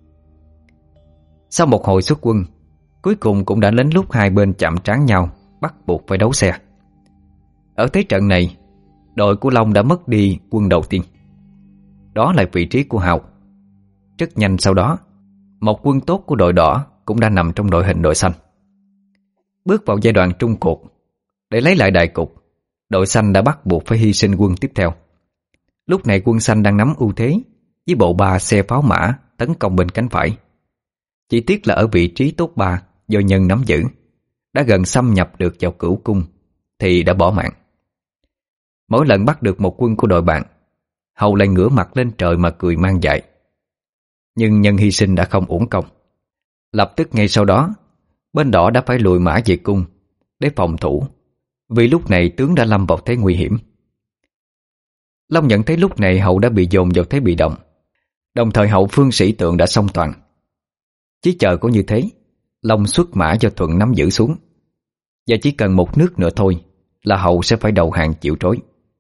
Sau một hồi xuất quân, cuối cùng cũng đã đến lúc hai bên chạm trán nhau, bắt buộc phải đấu xe. Ở thế trận này, đội của Long đã mất đi quân đầu tiên. Đó là vị trí của Hạo. Rất nhanh sau đó, một quân tốt của đội đỏ cũng đã nằm trong đội hình đội xanh. Bước vào giai đoạn trung cuộc, để lấy lại đại cục, đội xanh đã bắt buộc phải hy sinh quân tiếp theo. Lúc này quân xanh đang nắm ưu thế với bộ ba xe pháo mã tấn công bên cánh phải. Chỉ tiếc là ở vị trí tốt ba do Nhân nắm giữ, đã gần xâm nhập được vào cửu cung thì đã bỏ mạng. Mỗi lần bắt được một quân của đội bạn, Hậu lại ngửa mặt lên trời mà cười mang dại. Nhưng Nhân hy sinh đã không uổng công. Lập tức ngay sau đó, bên đỏ đã phải lùi mã về cung để phòng thủ, vì lúc này tướng đã lâm vào thế nguy hiểm. Long nhận thấy lúc này Hậu đã bị dồn vào thế bị động, đồng thời hậu phương sĩ tượng đã xong toàn. Chỉ chờ có như thế, Long xuất mã cho Thuận nắm giữ xuống, và chỉ cần một nước nữa thôi là Hậu sẽ phải đầu hàng chịu trói.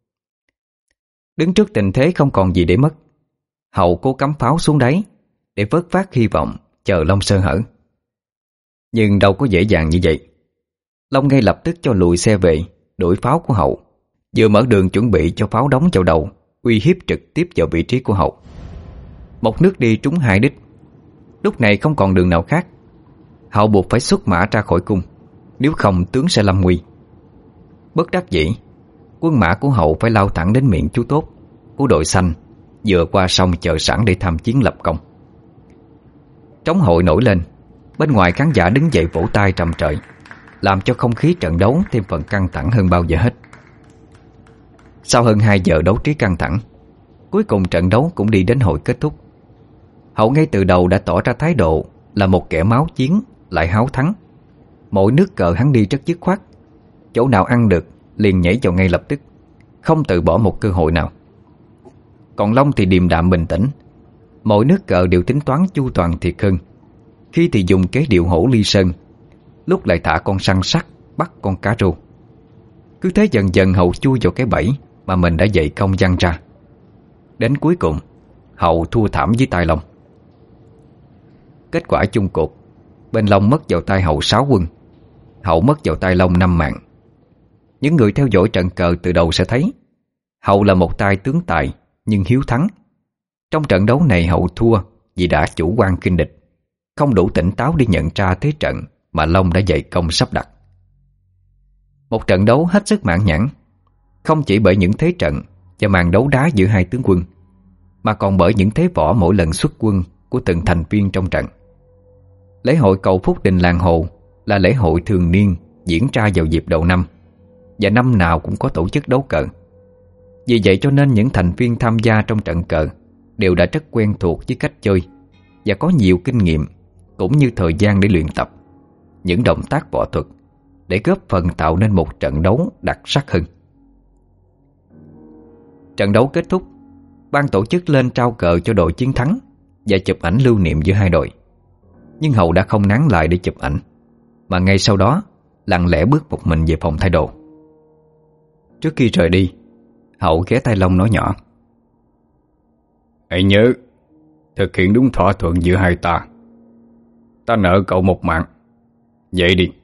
Đứng trước tình thế không còn gì để mất, Hậu cố cắm pháo xuống đáy để vớt vát hy vọng chờ Long sơ hở. Nhưng đâu có dễ dàng như vậy. Long ngay lập tức cho lùi xe về, đuổi pháo của Hậu, vừa mở đường chuẩn bị cho pháo đóng vào đầu, uy hiếp trực tiếp vào vị trí của Hậu. Một nước đi trúng hai đích, lúc này không còn đường nào khác. Hậu buộc phải xuất mã ra khỏi cung, nếu không tướng sẽ lâm nguy. Bất đắc dĩ, quân mã của Hậu phải lao thẳng đến miệng chú tốt của đội xanh, vừa qua sông chờ sẵn để tham chiến lập công. Trống hội nổi lên, bên ngoài khán giả đứng dậy vỗ tay trầm trời, làm cho không khí trận đấu thêm phần căng thẳng hơn bao giờ hết. Sau hơn hai giờ đấu trí căng thẳng, cuối cùng trận đấu cũng đi đến hồi kết thúc. Hậu ngay từ đầu đã tỏ ra thái độ là một kẻ máu chiến lại háo thắng. Mỗi nước cờ hắn đi rất dứt khoát, chỗ nào ăn được liền nhảy vào ngay lập tức, không từ bỏ một cơ hội nào. Còn Long thì điềm đạm bình tĩnh, mỗi nước cờ đều tính toán chu toàn thiệt hơn. Khi thì dùng kế điệu hổ ly sơn, lúc lại thả con săn sắt bắt con cá rô. Cứ thế dần dần Hậu chui vào cái bẫy mà mình đã dày công giăng ra. Đến cuối cùng, Hậu thua thảm với tay Long. Kết quả chung cuộc, bên Long mất vào tay Hậu sáu quân, Hậu mất vào tay Long năm mạng. Những người theo dõi trận cờ từ đầu sẽ thấy Hậu là một tay tướng tài nhưng hiếu thắng. Trong trận đấu này Hậu thua vì đã chủ quan kinh địch, không đủ tỉnh táo để nhận ra thế trận mà Long đã dày công sắp đặt. Một trận đấu hết sức mãn nhãn, không chỉ bởi những thế trận và màn đấu đá giữa hai tướng quân, mà còn bởi những thế võ mỗi lần xuất quân của từng thành viên trong trận. Lễ hội cầu Phúc Đình Làng Hồ là lễ hội thường niên diễn ra vào dịp đầu năm, và năm nào cũng có tổ chức đấu cờ. Vì vậy cho nên những thành viên tham gia trong trận cờ đều đã rất quen thuộc với cách chơi và có nhiều kinh nghiệm, cũng như thời gian để luyện tập những động tác võ thuật để góp phần tạo nên một trận đấu đặc sắc hơn. Trận đấu kết thúc, ban tổ chức lên trao cờ cho đội chiến thắng và chụp ảnh lưu niệm giữa hai đội. Nhưng Hậu đã không nán lại để chụp ảnh, mà ngay sau đó lặng lẽ bước một mình về phòng thay đồ. Trước khi rời đi, Hậu ghé tai Long nói nhỏ: "Hãy nhớ thực hiện đúng thỏa thuận giữa hai ta. Ta nợ cậu một mạng. Vậy đi."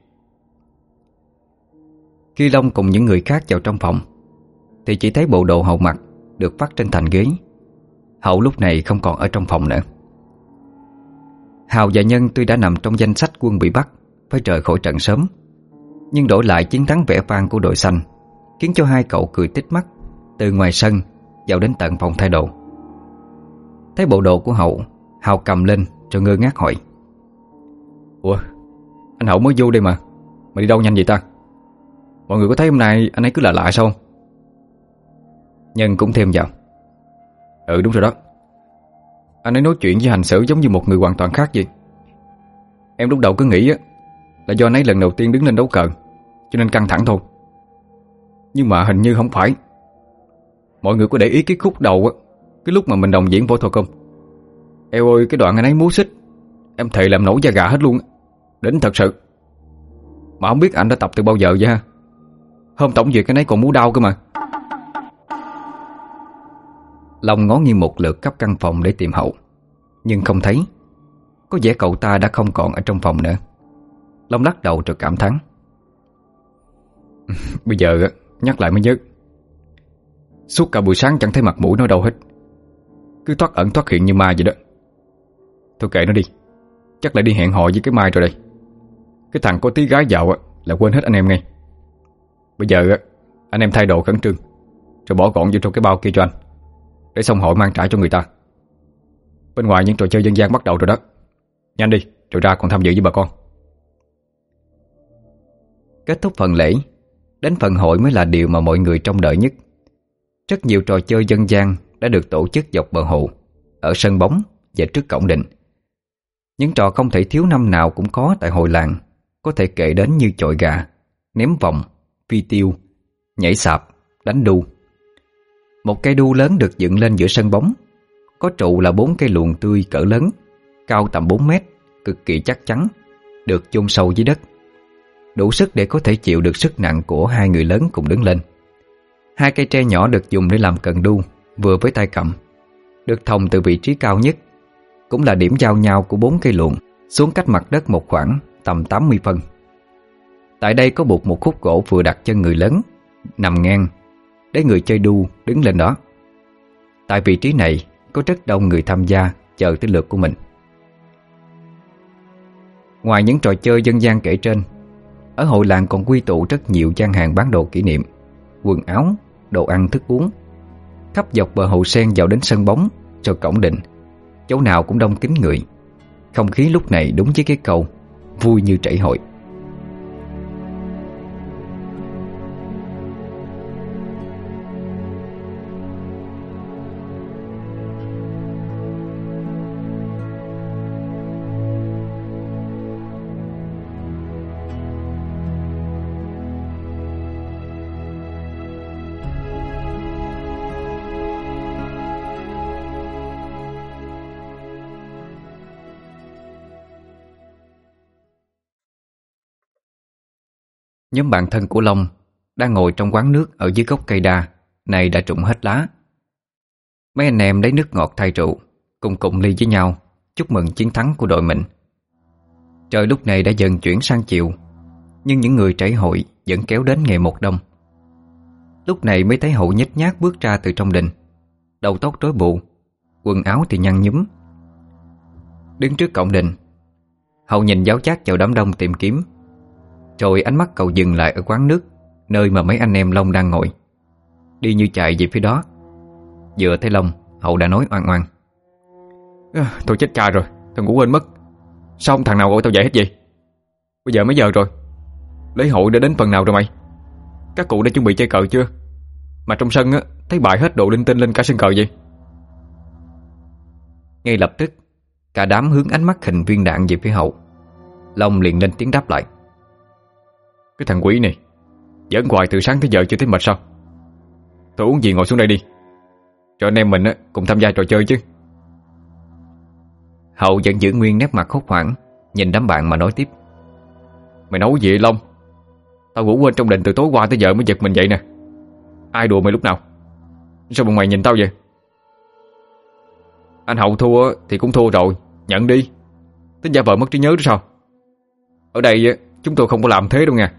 Khi Long cùng những người khác vào trong phòng thì chỉ thấy bộ đồ Hậu mặc được vắt trên thành ghế. Hậu lúc này không còn ở trong phòng nữa. Hào và Nhân tuy đã nằm trong danh sách quân bị bắt phải rời khỏi trận sớm, nhưng đổi lại chiến thắng vẻ vang của đội xanh khiến cho hai cậu cười tít mắt từ ngoài sân vào đến tận phòng thay đồ. Thấy bộ đồ của Hậu, Hào cầm lên rồi ngơ ngác hỏi: "Ủa, anh Hậu mới vô đây mà Mà đi đâu nhanh vậy ta? Mọi người có thấy hôm nay anh ấy cứ lạ lạ sao không?" Nhân cũng thêm vào: "Ừ đúng rồi đó. Anh ấy nói chuyện với hành xử giống như một người hoàn toàn khác vậy. Em lúc đầu cứ nghĩ á là do anh ấy lần đầu tiên đứng lên đấu cờ cho nên căng thẳng thôi. Nhưng mà hình như không phải. Mọi người có để ý cái khúc đầu á, cái lúc mà mình đồng diễn võ thuật không? Eo ơi, cái đoạn anh ấy múa xích, em thề làm nổi da gà hết luôn. Đỉnh thật sự. Mà không biết anh đã tập từ bao giờ vậy ha? Hôm tổng duyệt anh ấy còn múa đau cơ mà." Long ngó nghiêng một lượt khắp căn phòng để tìm Hậu, nhưng không thấy. Có vẻ cậu ta đã không còn ở trong phòng nữa. Long lắc đầu rồi cảm thán: "Bây giờ nhắc lại mới nhớ, suốt cả buổi sáng chẳng thấy mặt mũi nó đâu hết, cứ thoát ẩn thoát hiện như ma vậy đó. Thôi kệ nó đi, chắc lại đi hẹn hò với cái Mai rồi đây. Cái thằng có tí gái vào là quên hết anh em ngay. Bây giờ anh em thay đồ khẩn trương rồi bỏ gọn vô trong cái bao kia cho anh, để xong hội mang trả cho người ta. Bên ngoài những trò chơi dân gian bắt đầu rồi đó. Nhanh đi, rồi ra còn tham dự với bà con." Kết thúc phần lễ, đến phần hội mới là điều mà mọi người trông đợi nhất. Rất nhiều trò chơi dân gian đã được tổ chức dọc bờ hồ, ở sân bóng và trước cổng đình. Những trò không thể thiếu năm nào cũng có tại hội làng, có thể kể đến như chọi gà, ném vòng, phi tiêu, nhảy sạp, đánh đu. Một cây đu lớn được dựng lên giữa sân bóng. Có trụ là bốn cây luồn tươi cỡ lớn, cao tầm bốn mét, cực kỳ chắc chắn, được chôn sâu dưới đất, đủ sức để có thể chịu được sức nặng của hai người lớn cùng đứng lên. Hai cây tre nhỏ được dùng để làm cần đu, vừa với tay cầm, được thòng từ vị trí cao nhất, cũng là điểm giao nhau của bốn cây luồn, xuống cách mặt đất một khoảng tầm tám mươi phân. Tại đây có buộc một khúc gỗ vừa đặt chân người lớn, nằm ngang, để người chơi đu đứng lên đó. Tại vị trí này có rất đông người tham gia chờ tới lượt của mình. Ngoài những trò chơi dân gian kể trên, ở hội làng còn quy tụ rất nhiều gian hàng bán đồ kỷ niệm, quần áo, đồ ăn thức uống, khắp dọc bờ hồ sen vào đến sân bóng, rồi cổng đình, chỗ nào cũng đông kín người. Không khí lúc này đúng với cái câu vui như trảy hội. Nhóm bạn thân của Long đang ngồi trong quán nước ở dưới gốc cây đa, này đã rụng hết lá. Mấy anh em lấy nước ngọt thay rượu, cùng cụng ly với nhau chúc mừng chiến thắng của đội mình. Trời lúc này đã dần chuyển sang chiều, nhưng những người trảy hội vẫn kéo đến ngày một đông. Lúc này mới thấy Hậu nhếch nhác bước ra từ trong đình, đầu tóc rối bù, quần áo thì nhăn nhúm. Đứng trước cổng đình, Hậu nhìn giáo giác vào đám đông tìm kiếm, rồi ánh mắt cậu dừng lại ở quán nước, nơi mà mấy anh em Long đang ngồi. Đi như chạy về phía đó. Vừa thấy Long, Hậu đã nói oan oan: à, tôi chết cha rồi, tôi ngủ quên mất. Sao không thằng nào gọi tao dậy hết vậy? Bây giờ mấy giờ rồi? Lễ hội đã đến phần nào rồi mày? Các cụ đã chuẩn bị chơi cờ chưa? Mà trong sân á, thấy bại hết đồ linh tinh lên cả sân cờ vậy. Ngay lập tức, cả đám hướng ánh mắt hình viên đạn về phía Hậu. Long liền lên tiếng đáp lại: cái thằng quỷ này giỡn hoài từ sáng tới giờ chưa thấy mệt sao? Tôi uống gì ngồi xuống đây đi, cho anh em mình á, cùng tham gia trò chơi chứ. Hậu vẫn giữ nguyên nét mặt hốt hoảng, nhìn đám bạn mà nói tiếp: mày nói gì vậy Long? Tao ngủ quên trong đình từ tối qua tới giờ mới giật mình vậy nè. Ai đùa mày lúc nào? Sao bọn mày nhìn tao vậy? Anh Hậu thua thì cũng thua rồi, nhận đi. Tính giả vờ mất trí nhớ đó sao? Ở đây chúng tôi không có làm thế đâu nha.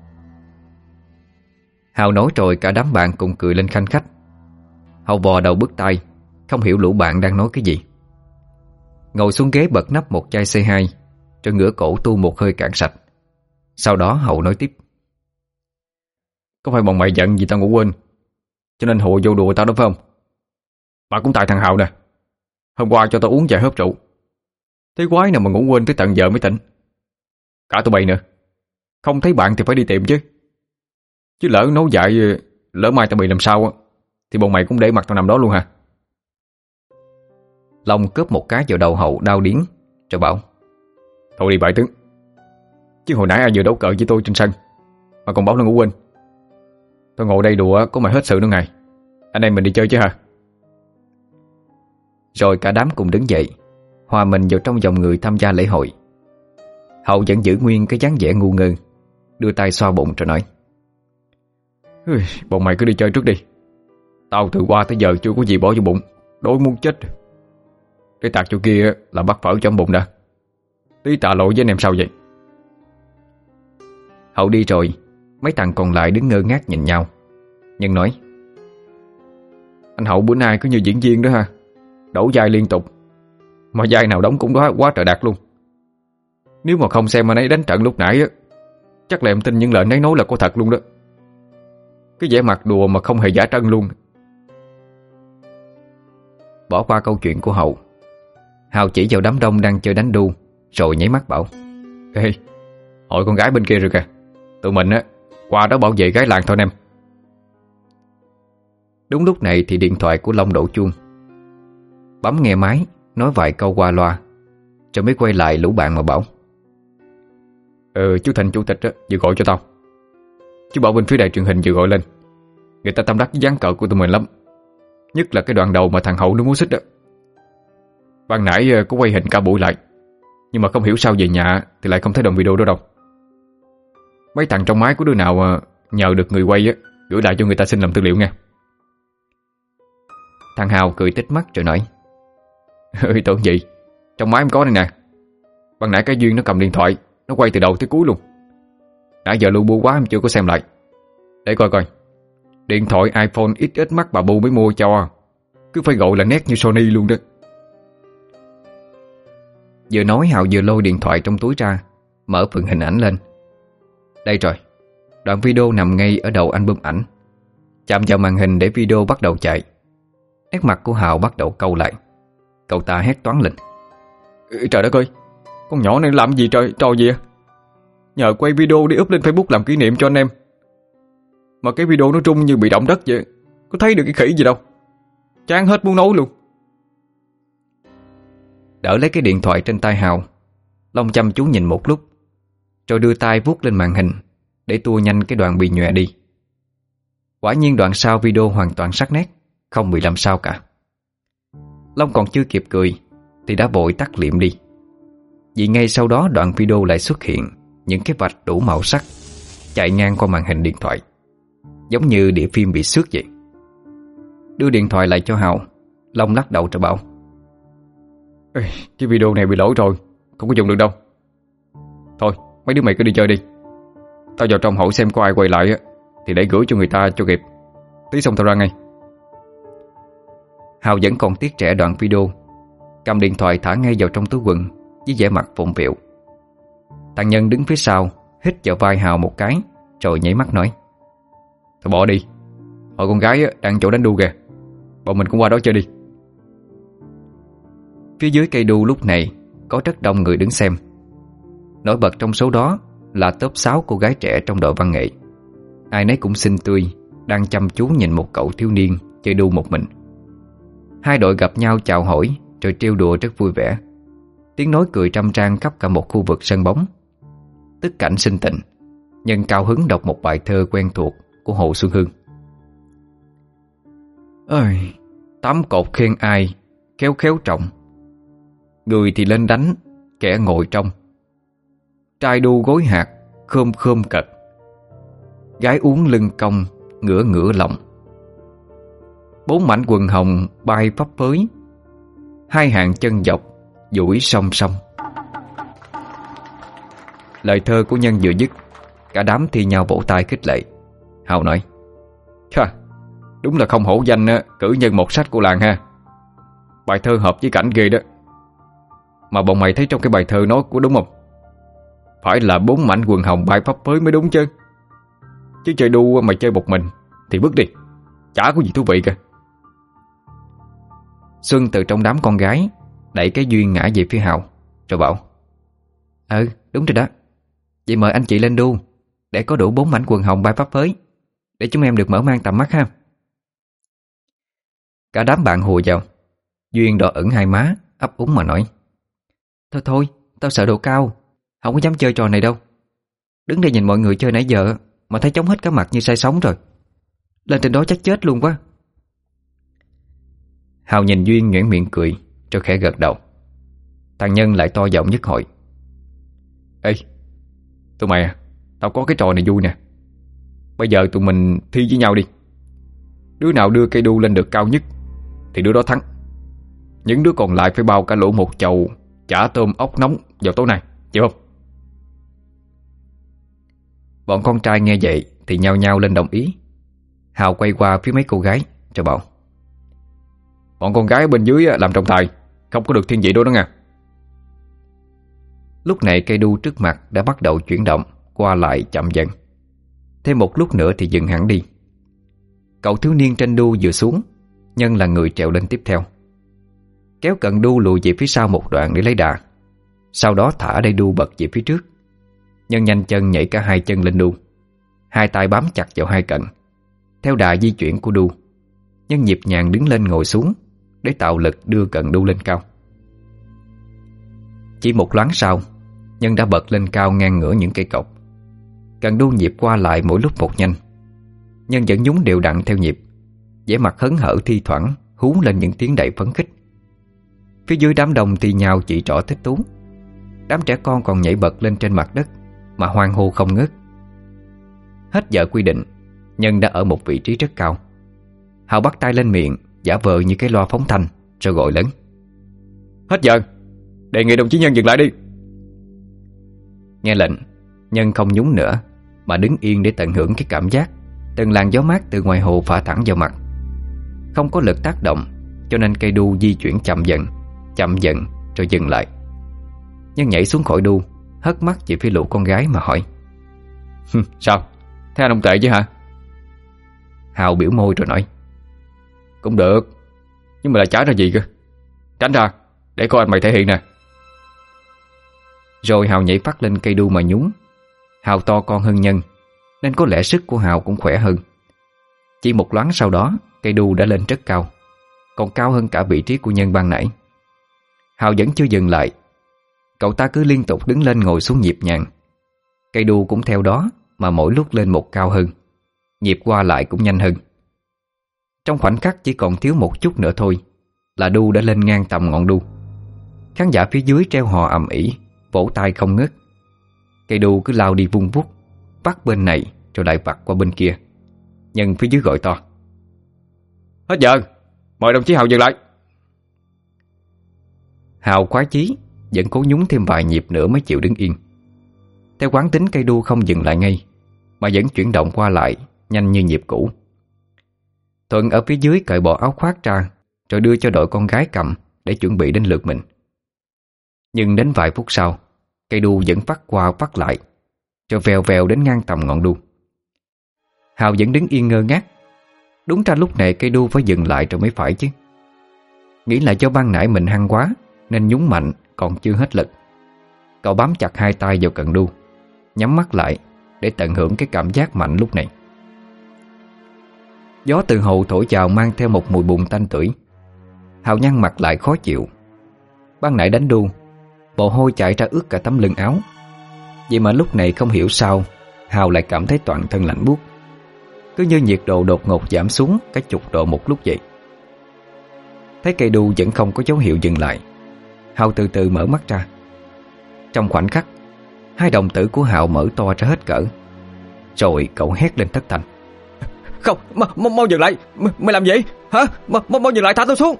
Hào nói rồi cả đám bạn cùng cười lên khanh khách. Hậu vò đầu bứt tai, không hiểu lũ bạn đang nói cái gì. Ngồi xuống ghế bật nắp một chai xê hai, rồi ngửa cổ tu một hơi cạn sạch. Sau đó Hậu nói tiếp: có phải bọn mày giận vì tao ngủ quên, cho nên hùa vô đùa tao đó phải không? Mà cũng tại thằng Hào nè, hôm qua cho tao uống vài hớp rượu, thế quái nào mà ngủ quên tới tận giờ mới tỉnh. Cả tụi bay nữa, không thấy bạn thì phải đi tìm chứ. Chứ lỡ nấu dại, lỡ mai tao bị làm sao á, thì bọn mày cũng để mặt tao nằm đó luôn hả? Long cướp một cái vào đầu Hậu đau điếng, rồi bảo: thôi đi bại tướng. Chứ hồi nãy ai vừa đấu cờ với tôi trên sân mà còn bảo là ngủ quên. Tôi ngồi đây đùa có mày hết sự nữa ngày. Anh em mình đi chơi chứ hả? Rồi cả đám cùng đứng dậy, hòa mình vào trong dòng người tham gia lễ hội. Hậu vẫn giữ nguyên cái dáng vẻ ngu ngơ, đưa tay xoa bụng rồi nói: bọn mày cứ đi chơi trước đi. Tao từ qua tới giờ chưa có gì bỏ vô bụng, đói muốn chết. Cái tạc chỗ kia là bắt phở trong bụng đã. Tí tạ lỗi với anh em sao vậy? Hậu đi rồi, mấy thằng còn lại đứng ngơ ngác nhìn nhau. Nhân nói: anh Hậu bữa nay cứ như diễn viên đó ha, đổ vai liên tục, mà vai nào đóng cũng đó quá trời đạt luôn. Nếu mà không xem anh ấy đánh trận lúc nãy á, chắc là em tin những lời anh ấy nói là có thật luôn đó. Cái vẻ mặt đùa mà không hề giả trân luôn. Bỏ qua câu chuyện của Hậu, Hào chỉ vào đám đông đang chơi đánh đu, rồi nháy mắt bảo: ê, hội con gái bên kia rồi kìa. Tụi mình á qua đó bảo vệ gái làng thôi em. Đúng lúc này thì điện thoại của Long đổ chuông. Bấm nghe máy, nói vài câu qua loa, rồi mới quay lại lũ bạn mà bảo: Ờ chú Thành chủ tịch á vừa gọi cho tao. Chú bảo bên phía đài truyền hình vừa gọi lên, người ta tâm đắc với dáng cờ của tụi mình lắm, Nhất là cái đoạn đầu mà thằng Hậu nó muốn xích đó. Ban nãy có quay hình cả buổi lại, nhưng mà không hiểu sao về nhà thì lại không thấy đoạn video đó đâu. Mấy thằng trong máy của đứa nào nhờ được người quay á, gửi lại cho người ta xin làm tư liệu nha. Thằng Hào cười tít mắt rồi nói: Ừ, tưởng gì. Trong máy em có đây nè. Ban nãy cái Duyên nó cầm điện thoại, nó quay từ đầu tới cuối luôn. Nãy giờ lu bu quá em chưa có xem lại. Để coi coi. Điện thoại iPhone ích ét Max bà Bu mới mua cho. Cứ phải gọi là nét như Sony luôn đó. Vừa nói Hào vừa lôi điện thoại trong túi ra, mở phần hình ảnh lên. Đây rồi. Đoạn video nằm ngay ở đầu album ảnh. Chạm vào màn hình để video bắt đầu chạy. Nét mặt của Hào bắt đầu cau lại. Cậu ta hét toáng lên: Trời đất ơi, con nhỏ này làm gì trời, trò gì à? Nhờ quay video đi up lên Facebook làm kỷ niệm cho anh em, mà cái video nó rung như bị động đất vậy. Có thấy được cái khỉ gì đâu. Chán hết muốn nói luôn. Đỡ lấy cái điện thoại trên tay Hào, Long chăm chú nhìn một lúc, rồi đưa tay vuốt lên màn hình để tua nhanh cái đoạn bị nhòe đi. Quả nhiên đoạn sau video hoàn toàn sắc nét, không bị làm sao cả. Long còn chưa kịp cười thì đã vội tắt liệm đi, vì ngay sau đó đoạn video lại xuất hiện những cái vạch đủ màu sắc chạy ngang qua màn hình điện thoại, giống như đĩa phim bị xước vậy. Đưa điện thoại lại cho Hào, Long lắc đầu rồi bảo: Ê, cái video này bị lỗi rồi, không có dùng được đâu. Thôi mấy đứa mày cứ đi chơi đi. Tao vào trong hỏi xem có ai quay lại á, thì để gửi cho người ta cho kịp. Tí xong tao ra ngay. Hào vẫn còn tiếc rẻ đoạn video, cầm điện thoại thả ngay vào trong túi quần với vẻ mặt phụng phịu. Thằng Nhân đứng phía sau hít vào vai Hào một cái, rồi nhảy mắt nói: Thôi bỏ đi. Hồi con gái đang chỗ đánh đu kìa, bọn mình cũng qua đó chơi đi. Phía dưới cây đu lúc này có rất đông người đứng xem. Nổi bật trong số đó là top sáu cô gái trẻ trong đội văn nghệ. Ai nấy cũng xinh tươi, đang chăm chú nhìn một cậu thiếu niên chơi đu một mình. Hai đội gặp nhau chào hỏi rồi trêu đùa rất vui vẻ. Tiếng nói cười trăm trang khắp cả một khu vực sân bóng. Tức cảnh sinh tình, Nhân cao hứng đọc một bài thơ quen thuộc của Hồ Xuân Hương. Ơi, tám cột khen ai, khéo khéo trọng. Người thì lên đánh, kẻ ngồi trong. Trai đu gối hạt, khơm khơm cật. Gái uống lưng cong, ngửa ngửa lòng. Bốn mảnh quần hồng bay phấp phới, hai hàng chân dọc duỗi song song. Lời thơ của Nhân vừa dứt, cả đám thi nhau vỗ tay khích lệ. Hào nói: Chà, đúng là không hổ danh cử nhân một sách của làng ha. Bài thơ hợp với cảnh ghê đó. Mà bọn mày thấy trong cái bài thơ nói của đúng không? Phải là bốn mảnh quần hồng bay phấp phới mới đúng chứ. Chứ chơi đu mày chơi một mình thì bước đi, chả có gì thú vị cả. Xuân từ trong đám con gái đẩy cái Duyên ngã về phía Hào, rồi bảo: Ừ, đúng rồi đó. Vậy mời anh chị lên đu, để có đủ bốn mảnh quần hồng bay phấp phới, để chúng em được mở mang tầm mắt ha. Cả đám bạn hùa vào. Duyên đỏ ửng hai má, ấp úng mà nói: Thôi thôi, tao sợ độ cao, không có dám chơi trò này đâu. Đứng đây nhìn mọi người chơi nãy giờ mà thấy chóng hết cả mặt như say sóng rồi. Lên trên đó chắc chết luôn quá. Hào nhìn Duyên nhoẻn miệng cười, rồi khẽ gật đầu. Thằng Nhân lại to giọng nhức hội: Ê, tụi mày à, tao có cái trò này vui nè. Bây giờ tụi mình thi với nhau đi. Đứa nào đưa cây đu lên được cao nhất thì đứa đó thắng. Những đứa còn lại phải bao cả lỗ một chầu chả tôm ốc nóng vào tối nay, chịu không? Bọn con trai nghe vậy thì nhao nhao lên đồng ý. Hào quay qua phía mấy cô gái rồi bảo: Bọn con gái bên dưới làm trọng tài, không có được thiên vị đó đó nha. Lúc này cây đu trước mặt đã bắt đầu chuyển động, qua lại chậm dần. Thêm một lúc nữa thì dừng hẳn đi. Cậu thiếu niên trên đu vừa xuống, Nhân là người trèo lên tiếp theo. Kéo cần đu lùi về phía sau một đoạn để lấy đà. Sau đó thả đai đu bật về phía trước. Nhân nhanh chân nhảy cả hai chân lên đu, hai tay bám chặt vào hai cận. Theo đà di chuyển của đu, Nhân nhịp nhàng đứng lên ngồi xuống để tạo lực đưa cần đu lên cao. Chỉ một loáng sau, Nhân đã bật lên cao ngang ngửa những cây cọc. Cần đu nhịp qua lại mỗi lúc một nhanh. Nhân vẫn nhún đều đặn theo nhịp, vẻ mặt hớn hở thi thoảng hú lên những tiếng đầy phấn khích. Phía dưới đám đông thì nhào chỉ trỏ thích thú. Đám trẻ con còn nhảy bật lên trên mặt đất mà hoan hô không ngớt. Hết giờ quy định, Nhân đã ở một vị trí rất cao. Hào bắt tay lên miệng, giả vờ như cái loa phóng thanh, rồi gọi lớn: "Hết giờ, đề nghị đồng chí Nhân dừng lại đi." Nghe lệnh, Nhân không nhún nữa mà đứng yên để tận hưởng cái cảm giác từng làn gió mát từ ngoài hồ phả thẳng vào mặt. Không có lực tác động, cho nên cây đu di chuyển chậm dần, chậm dần rồi dừng lại. Nhân nhảy xuống khỏi đu, hất mắt về phía lũ con gái mà hỏi: "Sao? Thấy anh không tệ chứ hả?" Hào biểu môi rồi nói: "Cũng được, nhưng mà là chả ra gì cơ. Tránh ra, để coi anh mày thể hiện nè." Rồi Hào nhảy phát lên cây đu mà nhún. Hào to con hơn Nhân, nên có lẽ sức của Hào cũng khỏe hơn. Chỉ một loáng sau đó, cây đu đã lên rất cao, còn cao hơn cả vị trí của Nhân ban nãy. Hào vẫn chưa dừng lại. Cậu ta cứ liên tục đứng lên ngồi xuống nhịp nhàng. Cây đu cũng theo đó mà mỗi lúc lên một cao hơn, nhịp qua lại cũng nhanh hơn. Trong khoảnh khắc chỉ còn thiếu một chút nữa thôi là đu đã lên ngang tầm ngọn đu. Khán giả phía dưới treo hò ầm ĩ, vỗ tay không ngớt. Cây đu cứ lao đi vung vút, vắt bên này rồi lại vặt qua bên kia. Nhân phía dưới gọi to: "Hết giờ, mời đồng chí Hào dừng lại." Hào khoái chí vẫn cố nhún thêm vài nhịp nữa mới chịu đứng yên. Theo quán tính, cây đu không dừng lại ngay mà vẫn chuyển động qua lại nhanh như nhịp cũ. Thuận ở phía dưới cởi bỏ áo khoác ra rồi đưa cho đội con gái cầm để chuẩn bị đến lượt mình. Nhưng đến vài phút sau, cây đu vẫn vắt qua vắt lại, rồi vèo vèo đến ngang tầm ngọn đu. Hào vẫn đứng yên ngơ ngác. Đúng ra lúc này cây đu phải dừng lại rồi mới phải chứ. Nghĩ là do ban nãy mình hăng quá nên nhún mạnh còn chưa hết lực. Cậu bám chặt hai tay vào cần đu, nhắm mắt lại để tận hưởng cái cảm giác mạnh lúc này. Gió từ hồ thổi vào mang theo một mùi bùn tanh tưởi. Hào nhăn mặt lại khó chịu. Ban nãy đánh đu, mồ hôi chảy ra ướt cả tấm lưng áo. Vậy mà lúc này không hiểu sao Hào lại cảm thấy toàn thân lạnh buốt, cứ như nhiệt độ đột ngột giảm xuống cả chục độ một lúc vậy. Thấy cây đu vẫn không có dấu hiệu dừng lại, Hào từ từ mở mắt ra. Trong khoảnh khắc, hai đồng tử của Hào mở to ra hết cỡ. Rồi cậu hét lên thất thanh: "Không, mau, mau, mau dừng lại. M Mày làm gì hả? Mau, mau, mau dừng lại, thả tôi xuống."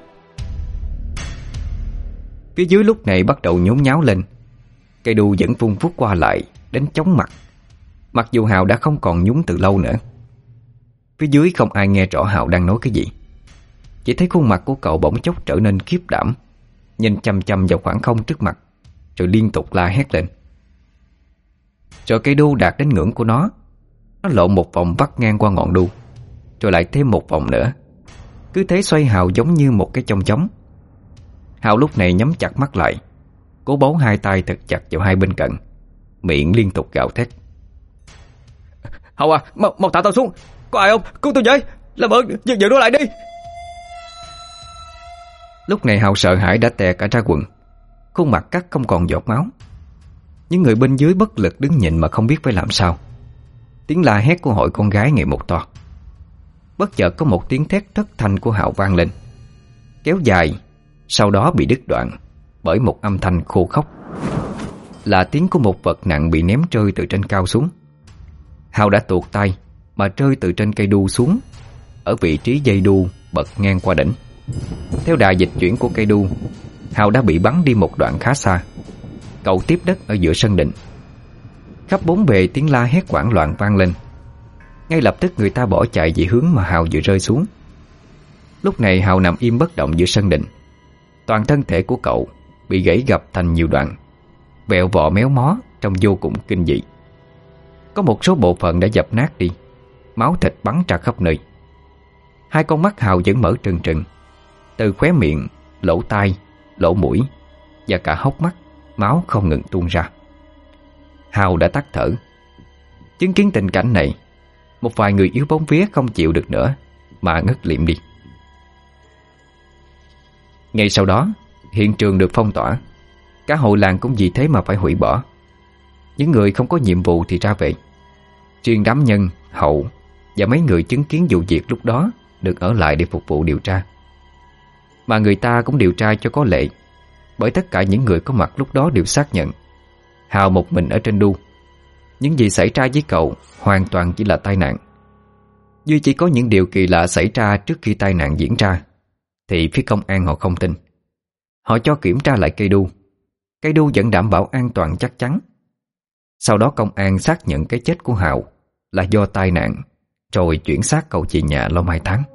Phía dưới lúc này bắt đầu nhốn nháo lên. Cây đu vẫn vung vút qua lại đến chóng mặt, mặc dù Hào đã không còn nhún từ lâu nữa. Phía dưới không ai nghe rõ Hào đang nói cái gì. Chỉ thấy khuôn mặt của cậu bỗng chốc trở nên khiếp đảm, nhìn chăm chăm vào khoảng không trước mặt, rồi liên tục la hét lên. Rồi cây đu đạt đến ngưỡng của nó, nó lộn một vòng vắt ngang qua ngọn đu, rồi lại thêm một vòng nữa. Cứ thế xoay Hào giống như một cái chong chóng. Hào lúc này nhắm chặt mắt lại, cố bấu hai tay thật chặt vào hai bên cạnh, miệng liên tục gào thét: "Hào à, mau, mau thả tao xuống. Có ai không? Cứu tôi với. Làm ơn, dừng dừng nó lại đi." Lúc này Hào sợ hãi đã tè cả ra quần, khuôn mặt cắt không còn giọt máu. Những người bên dưới bất lực đứng nhìn mà không biết phải làm sao. Tiếng la hét của hội con gái ngày một to. Bất chợt có một tiếng thét thất thanh của Hào vang lên, kéo dài, sau đó bị đứt đoạn bởi một âm thanh khô khốc. Là tiếng của một vật nặng bị ném rơi từ trên cao xuống. Hào đã tuột tay mà rơi từ trên cây đu xuống, ở vị trí dây đu bật ngang qua đỉnh. Theo đà dịch chuyển của cây đu, Hào đã bị bắn đi một đoạn khá xa. Cậu tiếp đất ở giữa sân đình. Khắp bốn bề tiếng la hét hoảng loạn vang lên. Ngay lập tức người ta bỏ chạy về hướng mà Hào vừa rơi xuống. Lúc này Hào nằm im bất động giữa sân đình. Toàn thân thể của cậu bị gãy gập thành nhiều đoạn, vẹo vọ méo mó trông vô cùng kinh dị. Có một số bộ phận đã dập nát đi, máu thịt bắn ra khắp nơi. Hai con mắt Hào vẫn mở trừng trừng. Từ khóe miệng, lỗ tai, lỗ mũi và cả hốc mắt, máu không ngừng tuôn ra. Hào đã tắt thở. Chứng kiến tình cảnh này, một vài người yếu bóng vía không chịu được nữa mà ngất liệm đi. Ngay sau đó, hiện trường được phong tỏa. Cả hội làng cũng vì thế mà phải hủy bỏ. Những người không có nhiệm vụ thì ra về. Riêng đám Nhân, Hậu và mấy người chứng kiến vụ việc lúc đó được ở lại để phục vụ điều tra. mà người ta cũng điều tra cho có lệ, bởi tất cả những người có mặt lúc đó đều xác nhận Hào một mình ở trên đu. Những gì xảy ra với cậu hoàn toàn chỉ là tai nạn. Duy chỉ có những điều kỳ lạ xảy ra trước khi tai nạn diễn ra thì phía công an họ không tin. Họ cho kiểm tra lại cây đu. Cây đu vẫn đảm bảo an toàn chắc chắn. Sau đó công an xác nhận cái chết của Hào là do tai nạn, rồi chuyển xác cậu về nhà lo mai táng.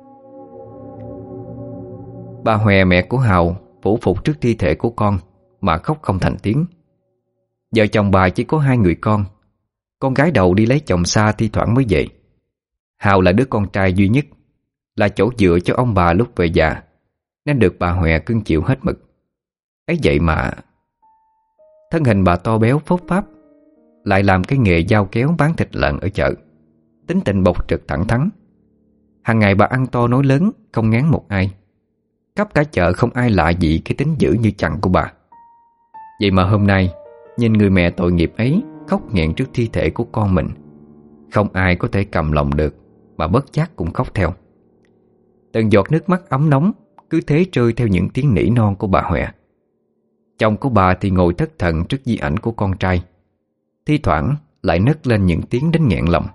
Bà Hòe, mẹ của Hào, phủ phục trước thi thể của con mà khóc không thành tiếng. Vợ chồng bà chỉ có hai người con. Con gái đầu đi lấy chồng xa thi thoảng mới về. Hào là đứa con trai duy nhất, là chỗ dựa cho ông bà lúc về già, nên được bà Hòe cưng chịu hết mực. Ấy vậy mà thân hình bà to béo phốt pháp, lại làm cái nghề giao kéo bán thịt lợn ở chợ. Tính tình bộc trực thẳng thắn. Hàng ngày bà ăn to nói lớn, không ngán một ai. Khắp cả chợ không ai lạ gì cái tính dữ như chằn của bà. Vậy mà hôm nay nhìn người mẹ tội nghiệp ấy khóc nghẹn trước thi thể của con mình, không ai có thể cầm lòng được, mà bất giác cũng khóc theo. Từng giọt nước mắt ấm nóng cứ thế rơi theo những tiếng nỉ non của bà Hòe. Chồng của bà thì ngồi thất thần trước di ảnh của con trai, thi thoảng lại nấc lên những tiếng đến nghẹn lòng.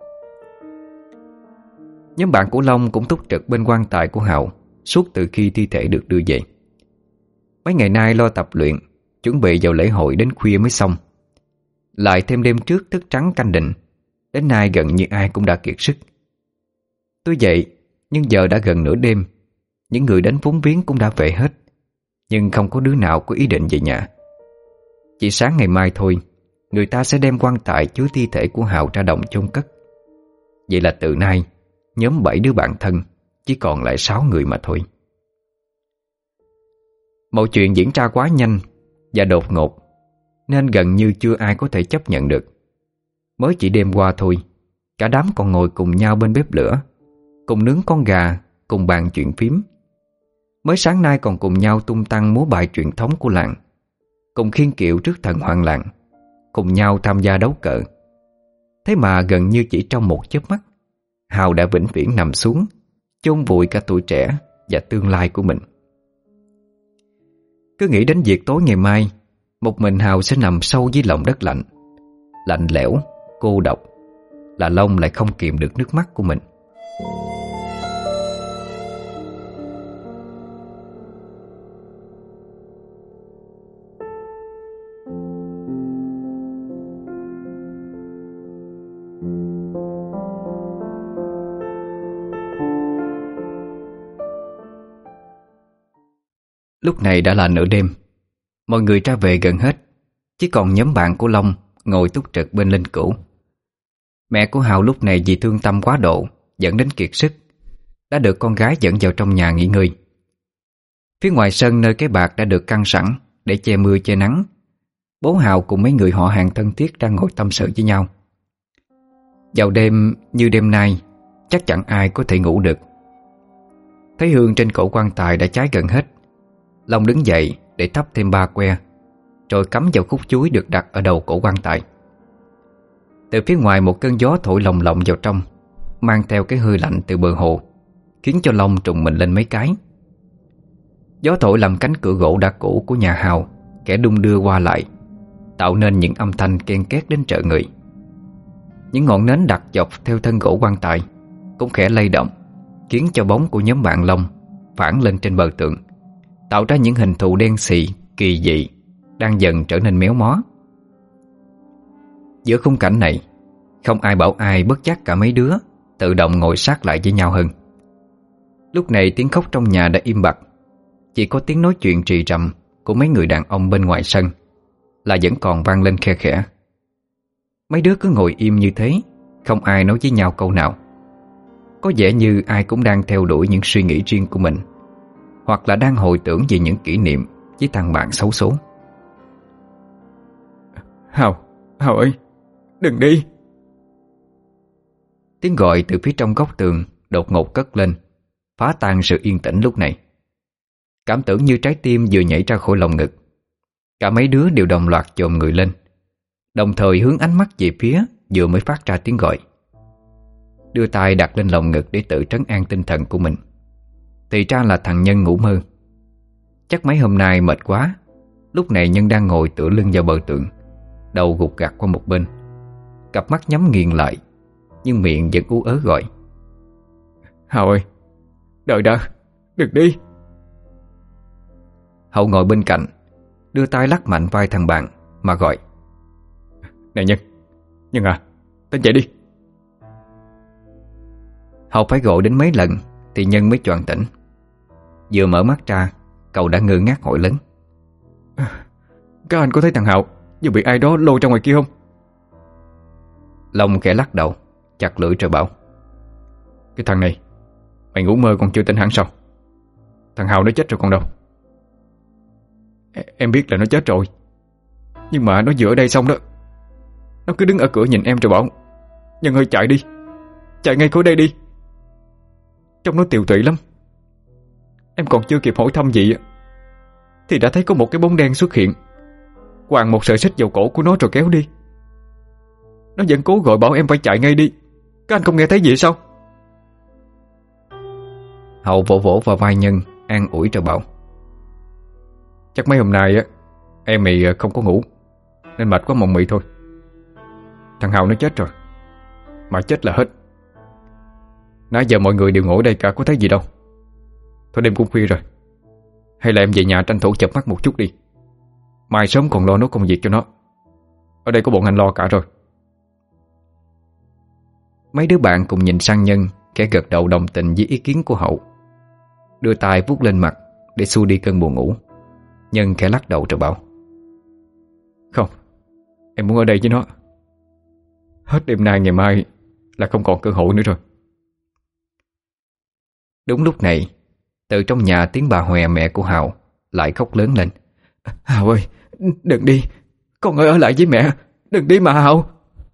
Nhóm bạn của Long cũng túc trực bên quan tài của Hào suốt từ khi thi thể được đưa về. Mấy ngày nay lo tập luyện, chuẩn bị vào lễ hội đến khuya mới xong. Lại thêm đêm trước thức trắng canh định, đến nay gần như ai cũng đã kiệt sức. Tuy vậy, nhưng giờ đã gần nửa đêm, những người đến vốn viếng cũng đã về hết, nhưng không có đứa nào có ý định về nhà. Chỉ sáng ngày mai thôi, người ta sẽ đem quan tài chứa thi thể của Hào ra đồng chôn cất. Vậy là từ nay, nhóm bảy đứa bạn thân chỉ còn lại sáu người mà thôi. Mọi chuyện diễn ra quá nhanh và đột ngột, nên gần như chưa ai có thể chấp nhận được. Mới chỉ đêm qua thôi, cả đám còn ngồi cùng nhau bên bếp lửa, cùng nướng con gà, cùng bàn chuyện phím. Mới sáng nay còn cùng nhau tung tăng múa bài truyền thống của làng, cùng khiêng kiệu trước thần hoàng làng, cùng nhau tham gia đấu cờ. Thế mà gần như chỉ trong một chớp mắt, Hào đã vĩnh viễn nằm xuống, chôn vùi cả tuổi trẻ và tương lai của mình. Cứ nghĩ đến việc tối ngày mai, một mình Hào sẽ nằm sâu dưới lòng đất lạnh, lạnh lẽo, cô độc, là Long lại không kìm được nước mắt của mình. Lúc này đã là nửa đêm, mọi người ra về gần hết, chỉ còn nhóm bạn của Long ngồi túc trực bên linh cữu. Mẹ của Hào lúc này vì thương tâm quá độ dẫn đến kiệt sức, đã được con gái dẫn vào trong nhà nghỉ ngơi. Phía ngoài sân nơi cái bạt đã được căng sẵn để che mưa che nắng, bố Hào cùng mấy người họ hàng thân thiết đang ngồi tâm sự với nhau. Vào đêm như đêm nay, chắc chẳng ai có thể ngủ được. Thấy hương trên cổ quan tài đã cháy gần hết, Long đứng dậy để thắp thêm ba que, rồi cắm vào khúc chuối được đặt ở đầu cổ quan tài. Từ phía ngoài một cơn gió thổi lồng lộng vào trong, mang theo cái hơi lạnh từ bờ hồ, khiến cho Long trùng mình lên mấy cái. Gió thổi làm cánh cửa gỗ đã cũ của nhà Hào kẻ đung đưa qua lại, tạo nên những âm thanh ken két đến trợ người. Những ngọn nến đặt dọc theo thân gỗ quan tài cũng khẽ lay động, khiến cho bóng của nhóm bạn Long phản lên trên bờ tường, tạo ra những hình thù đen xì, kỳ dị, đang dần trở nên méo mó. Giữa khung cảnh này, không ai bảo ai bất giác cả mấy đứa tự động ngồi sát lại với nhau hơn. Lúc này tiếng khóc trong nhà đã im bặt, chỉ có tiếng nói chuyện trì trầm của mấy người đàn ông bên ngoài sân là vẫn còn vang lên khe khẽ. Mấy đứa cứ ngồi im như thế, không ai nói với nhau câu nào. Có vẻ như ai cũng đang theo đuổi những suy nghĩ riêng của mình, hoặc là đang hồi tưởng về những kỷ niệm với thằng bạn xấu số. Hào, Hào ơi, đừng đi. Tiếng gọi từ phía trong góc tường đột ngột cất lên, phá tan sự yên tĩnh lúc này. Cảm tưởng như trái tim vừa nhảy ra khỏi lồng ngực. Cả mấy đứa đều đồng loạt chồm người lên, đồng thời hướng ánh mắt về phía vừa mới phát ra tiếng gọi. Đưa tay đặt lên lồng ngực để tự trấn an tinh thần của mình. Thì ra là thằng Nhân ngủ mơ, Chắc mấy hôm nay mệt quá. Lúc này Nhân đang ngồi tựa lưng vào bờ tường, đầu gục gặt qua một bên, cặp mắt nhắm nghiền lại, nhưng miệng vẫn ú ớ gọi: Hào ơi, đợi đã, đừng đi. Hậu ngồi bên cạnh, đưa tay lắc mạnh vai thằng bạn mà gọi: Này Nhân, Nhân à, tỉnh dậy đi. Hậu phải gọi đến mấy lần thì Nhân mới choàng tỉnh. Vừa mở mắt ra, cậu đã ngơ ngác hỏi lớn: Các anh có thấy thằng Hạo vừa bị ai đó lôi ra ngoài kia không? Long khẽ lắc đầu, chặt lưỡi rồi bảo: Cái thằng này, mày ngủ mơ còn chưa tỉnh hẳn sao? Thằng Hạo nó chết rồi còn đâu. Em biết là nó chết rồi, nhưng mà nó vừa ở đây xong đó, nó cứ đứng ở cửa nhìn em rồi bảo: Nhân ơi chạy đi, chạy ngay khỏi đây đi. Trông nó tiều tụy lắm. Em còn chưa kịp hỏi thăm gì thì đã thấy có một cái bóng đen xuất hiện, quàng một sợi xích vào cổ của nó rồi kéo đi. Nó vẫn cố gọi bảo em phải chạy ngay đi. Các anh không nghe thấy gì sao? Hậu vỗ vỗ vào vai Nhân, an ủi rồi bảo: Chắc mấy hôm nay á em mày không có ngủ nên mệt quá mộng mị thôi. Thằng Hào nó chết rồi, mà chết là hết. Nãy giờ mọi người đều ngủ ở đây cả, có thấy gì đâu. Thôi đêm cũng khuya rồi, hay là em về nhà tranh thủ chợp mắt một chút đi, mai sớm còn lo nấu công việc cho nó. Ở đây có bọn anh lo cả rồi. Mấy đứa bạn cùng nhìn sang Nhân, kẻ gật đầu đồng tình với ý kiến của Hậu, đưa tay vuốt lên mặt để xua đi cơn buồn ngủ. Nhân khẽ lắc đầu rồi bảo: Không, em muốn ở đây với nó. Hết đêm nay ngày mai là không còn cơ hội nữa rồi. Đúng lúc này, từ trong nhà tiếng bà Hòe, mẹ của Hào, lại khóc lớn lên: Hào ơi, đừng đi, con ơi ở lại với mẹ, đừng đi mà Hào.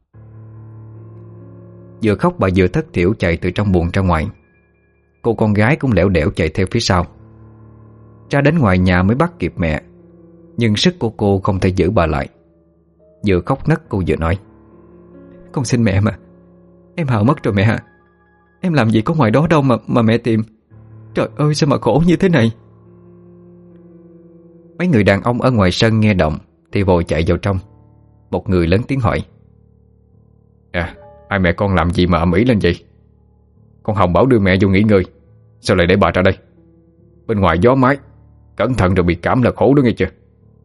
Vừa khóc bà vừa thất thiểu chạy từ trong buồng ra ngoài. Cô con gái cũng lẻo đẻo chạy theo phía sau. Ra đến ngoài nhà mới bắt kịp mẹ, nhưng sức của cô không thể giữ bà lại. Vừa khóc nấc cô vừa nói: Con xin mẹ mà, em Hào mất rồi mẹ ạ. Em làm gì có ngoài đó đâu mà mà mẹ tìm. Trời ơi sao mà khổ như thế này. Mấy người đàn ông ở ngoài sân nghe động thì vội chạy vào trong. Một người lớn tiếng hỏi: À, ai mẹ con làm gì mà ầm ĩ lên vậy? Con Hồng bảo đưa mẹ vô nghỉ ngơi, sao lại để bà ra đây? Bên ngoài gió mái, cẩn thận rồi bị cảm là khổ đó nghe chưa?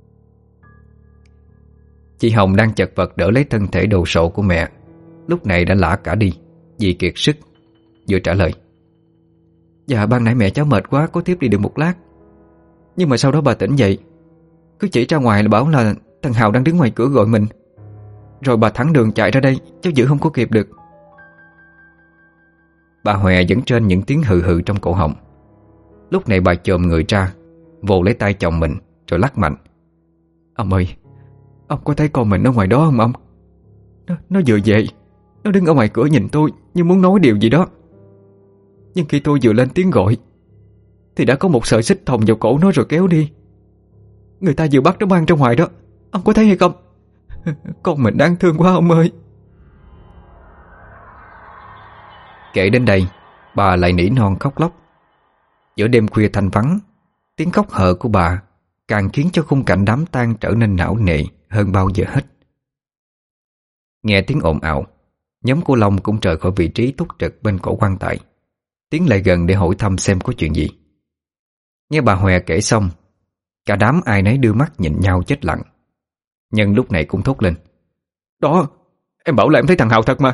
Chị Hồng đang chật vật đỡ lấy thân thể đồ sộ của mẹ, lúc này đã lả cả đi vì kiệt sức, vừa trả lời: Dạ ban nãy mẹ cháu mệt quá, có thiếp đi được một lát. Nhưng mà sau đó bà tỉnh dậy, cứ chỉ ra ngoài là bảo là thằng Hào đang đứng ngoài cửa gọi mình. Rồi bà thẳng đường chạy ra đây, cháu giữ không có kịp được. Bà Hòe vẫn trên những tiếng hừ hừ trong cổ họng. Lúc này bà chồm người ra, vồ lấy tay chồng mình rồi lắc mạnh: Ông ơi, ông có thấy con mình ở ngoài đó không ông? Nó, nó vừa về, nó đứng ở ngoài cửa nhìn tôi như muốn nói điều gì đó. Nhưng khi tôi vừa lên tiếng gọi thì đã có một sợi xích thòng vào cổ nó rồi kéo đi. Người ta vừa bắt nó mang ra ngoài đó, ông có thấy hay không? Con mình đáng thương quá ông ơi. Kể đến đây, bà lại nỉ non khóc lóc. Giữa đêm khuya thanh vắng, tiếng khóc hờ của bà càng khiến cho khung cảnh đám tang trở nên não nề hơn bao giờ hết. Nghe tiếng ồn ào, nhóm của Long cũng rời khỏi vị trí túc trực bên cổ quan tài, tiến lại gần để hỏi thăm xem có chuyện gì. Nghe bà Hòe kể xong, cả đám ai nấy đưa mắt nhìn nhau chết lặng. Nhân lúc này cũng thốt lên: Đó, em bảo là em thấy thằng Hào thật mà.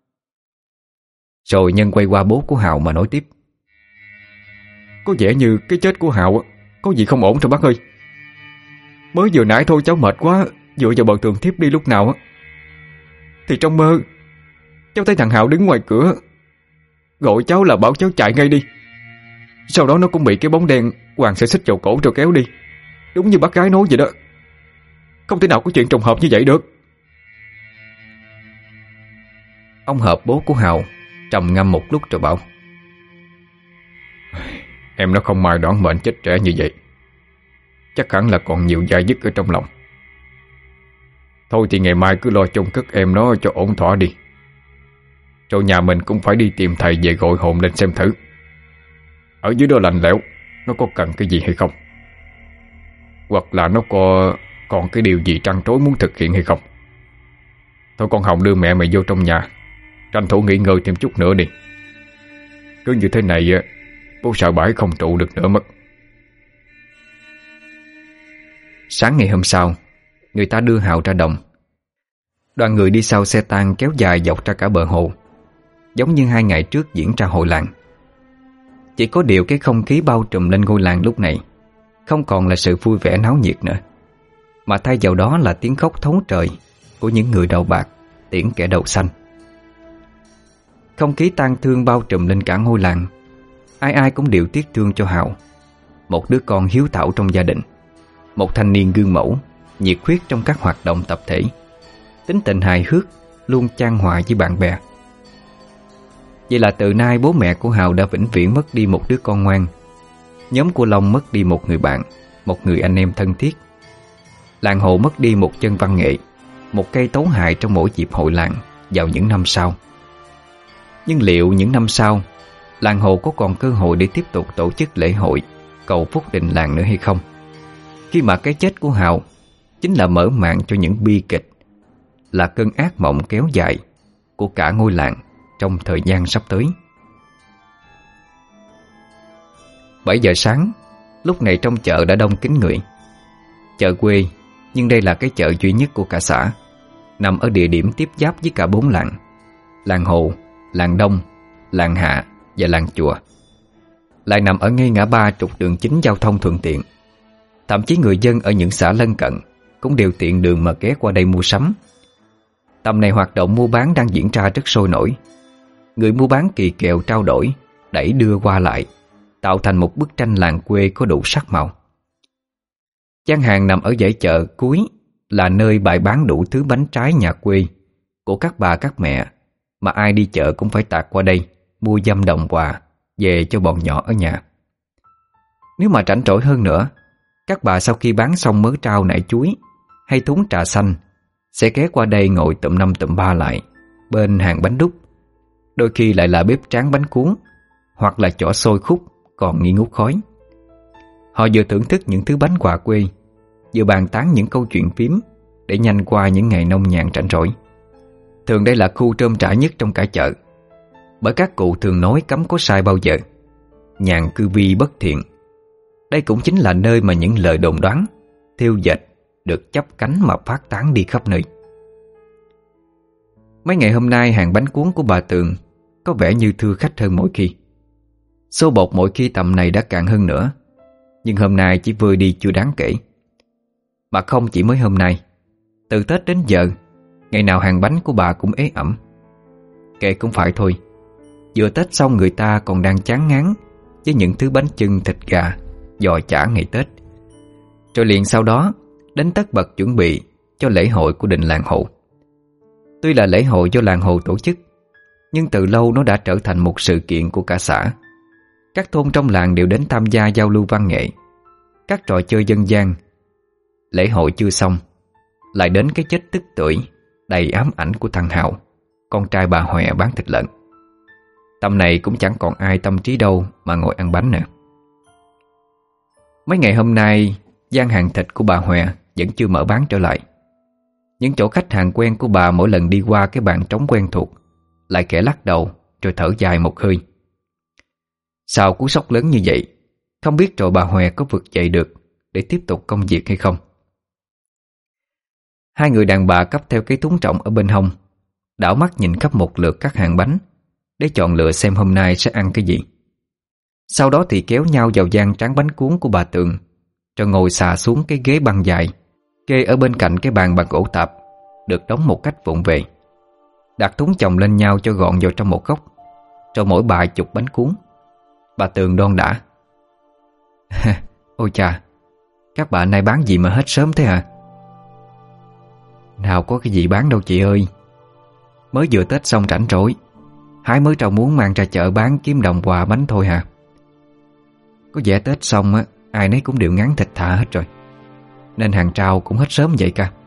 Rồi Nhân quay qua bố của Hào mà nói tiếp: Có vẻ như cái chết của Hào có gì không ổn rồi bác ơi. Mới vừa nãy thôi cháu mệt quá, dựa vào bờ tường thiếp đi lúc nào á, thì trong mơ cháu thấy thằng Hào đứng ngoài cửa gọi cháu là bảo cháu chạy ngay đi. Sau đó nó cũng bị cái bóng đen quàng sợi xích vào cổ rồi kéo đi, đúng như bác gái nói vậy đó. Không thể nào có chuyện trùng hợp như vậy được. Ông Hợp, bố của Hào, trầm ngâm một lúc rồi bảo: Em nó không may đoán mệnh chết trẻ như vậy, chắc hẳn là còn nhiều dai dứt ở trong lòng. Thôi thì ngày mai cứ lo chôn cất em nó cho ổn thỏa đi. Rồi nhà mình cũng phải đi tìm thầy về gọi hồn lên xem thử, ở dưới đó lạnh lẽo, nó có cần cái gì hay không. Hoặc là nó có còn cái điều gì trăn trối muốn thực hiện hay không. Thôi con Hồng đưa mẹ mày vô trong nhà, tranh thủ nghỉ ngơi thêm chút nữa đi. Cứ như thế này bố sợ bãi không trụ được nữa mất. Sáng ngày hôm sau, người ta đưa Hào ra đồng. Đoàn người đi sau xe tang kéo dài dọc ra cả bờ hồ, giống như hai ngày trước diễn ra hội làng. Chỉ có điều cái không khí bao trùm lên ngôi làng lúc này không còn là sự vui vẻ náo nhiệt nữa, mà thay vào đó là tiếng khóc thấu trời của những người đầu bạc tiễn kẻ đầu xanh. Không khí tang thương bao trùm lên cả ngôi làng. Ai ai cũng đều tiếc thương cho Hào, một đứa con hiếu thảo trong gia đình, một thanh niên gương mẫu, nhiệt huyết trong các hoạt động tập thể, tính tình hài hước, luôn chan hòa với bạn bè. Vậy là từ nay bố mẹ của Hào đã vĩnh viễn mất đi một đứa con ngoan. Nhóm của Long mất đi một người bạn, một người anh em thân thiết. Làng Hồ mất đi một chân văn nghệ, một cây tấu hài trong mỗi dịp hội làng vào những năm sau. Nhưng liệu những năm sau, làng Hồ có còn cơ hội để tiếp tục tổ chức lễ hội cầu phúc đình làng nữa hay không, khi mà cái chết của Hào chính là mở màn cho những bi kịch, là cơn ác mộng kéo dài của cả ngôi làng trong thời gian sắp tới. Bảy giờ sáng, lúc này trong chợ đã đông kín người. Chợ quê, nhưng đây là cái chợ duy nhất của cả xã, nằm ở địa điểm tiếp giáp với cả bốn làng: làng Hồ, làng Đông, làng Hạ và làng Chùa. Lại nằm ở ngay ngã ba trục đường chính giao thông thuận tiện. Thậm chí người dân ở những xã lân cận cũng đều tiện đường mà ghé qua đây mua sắm. Tầm này hoạt động mua bán đang diễn ra rất sôi nổi. Người mua bán kỳ kèo trao đổi, đẩy đưa qua lại, tạo thành một bức tranh làng quê có đủ sắc màu. Gian hàng nằm ở dãy chợ cuối là nơi bày bán đủ thứ bánh trái nhà quê của các bà các mẹ, mà ai đi chợ cũng phải tạt qua đây mua dăm đồng quà về cho bọn nhỏ ở nhà. Nếu mà rảnh rỗi hơn nữa, các bà sau khi bán xong mớ trao nải chuối hay thúng trà xanh sẽ ghé qua đây ngồi tụm năm tụm ba lại bên hàng bánh đúc, đôi khi lại là bếp tráng bánh cuốn, hoặc là chỏ xôi khúc còn nghi ngút khói. Họ vừa thưởng thức những thứ bánh quà quê, vừa bàn tán những câu chuyện phím để nhanh qua những ngày nông nhàn rảnh rỗi. Thường đây là khu trôm trải nhất trong cả chợ, bởi các cụ thường nói cấm có sai bao giờ, nhàn cư vi bất thiện. Đây cũng chính là nơi mà những lời đồn đoán, thêu dệt được chắp cánh mà phát tán đi khắp nơi. Mấy ngày hôm nay hàng bánh cuốn của bà Tường có vẻ như thưa khách hơn mỗi khi. Số bột mỗi khi tầm này đã cạn hơn nữa, nhưng hôm nay chỉ vơi đi chưa đáng kể. Mà không chỉ mới hôm nay, từ Tết đến giờ, ngày nào hàng bánh của bà cũng ế ẩm. Kệ cũng phải thôi, vừa Tết xong người ta còn đang chán ngán với những thứ bánh chưng thịt gà, giò chả ngày Tết. Rồi liền sau đó đến tất bật chuẩn bị cho lễ hội của đình làng Hồ. Tuy là lễ hội do làng Hồ tổ chức, nhưng từ lâu nó đã trở thành một sự kiện của cả xã. Các thôn trong làng đều đến tham gia giao lưu văn nghệ, các trò chơi dân gian. Lễ hội chưa xong, lại đến cái chết tức tưởi đầy ám ảnh của thằng Hào, con trai bà Hòe bán thịt lợn. Tầm này cũng chẳng còn ai tâm trí đâu mà ngồi ăn bánh nữa. Mấy ngày hôm nay, gian hàng thịt của bà Hòe vẫn chưa mở bán trở lại. Những chỗ khách hàng quen của bà mỗi lần đi qua cái bàn trống quen thuộc lại kẻ lắc đầu rồi thở dài một hơi. Sau cú sốc lớn như vậy, không biết rồi bà Hòe có vực dậy được để tiếp tục công việc hay không. Hai người đàn bà cắp theo cái thúng trọng ở bên hông, đảo mắt nhìn khắp một lượt các hàng bánh để chọn lựa xem hôm nay sẽ ăn cái gì. Sau đó thì kéo nhau vào gian tráng bánh cuốn của bà Tường, rồi ngồi xà xuống cái ghế băng dài kê ở bên cạnh cái bàn bằng gỗ tạp, được đóng một cách vụng về. Đặt thúng chồng lên nhau cho gọn vào trong một góc, rồi mỗi bà chục bánh cuốn. Bà Tường đon đã: Ôi chà, các bà nay bán gì mà hết sớm thế hả? Nào có cái gì bán đâu chị ơi, mới vừa Tết xong rảnh rỗi, hái mới trầu muốn mang ra chợ bán kiếm đồng quà bánh thôi hả? Có vẻ Tết xong á, ai nấy cũng đều ngán thịt thà hết rồi, nên hàng trao cũng hết sớm vậy cả.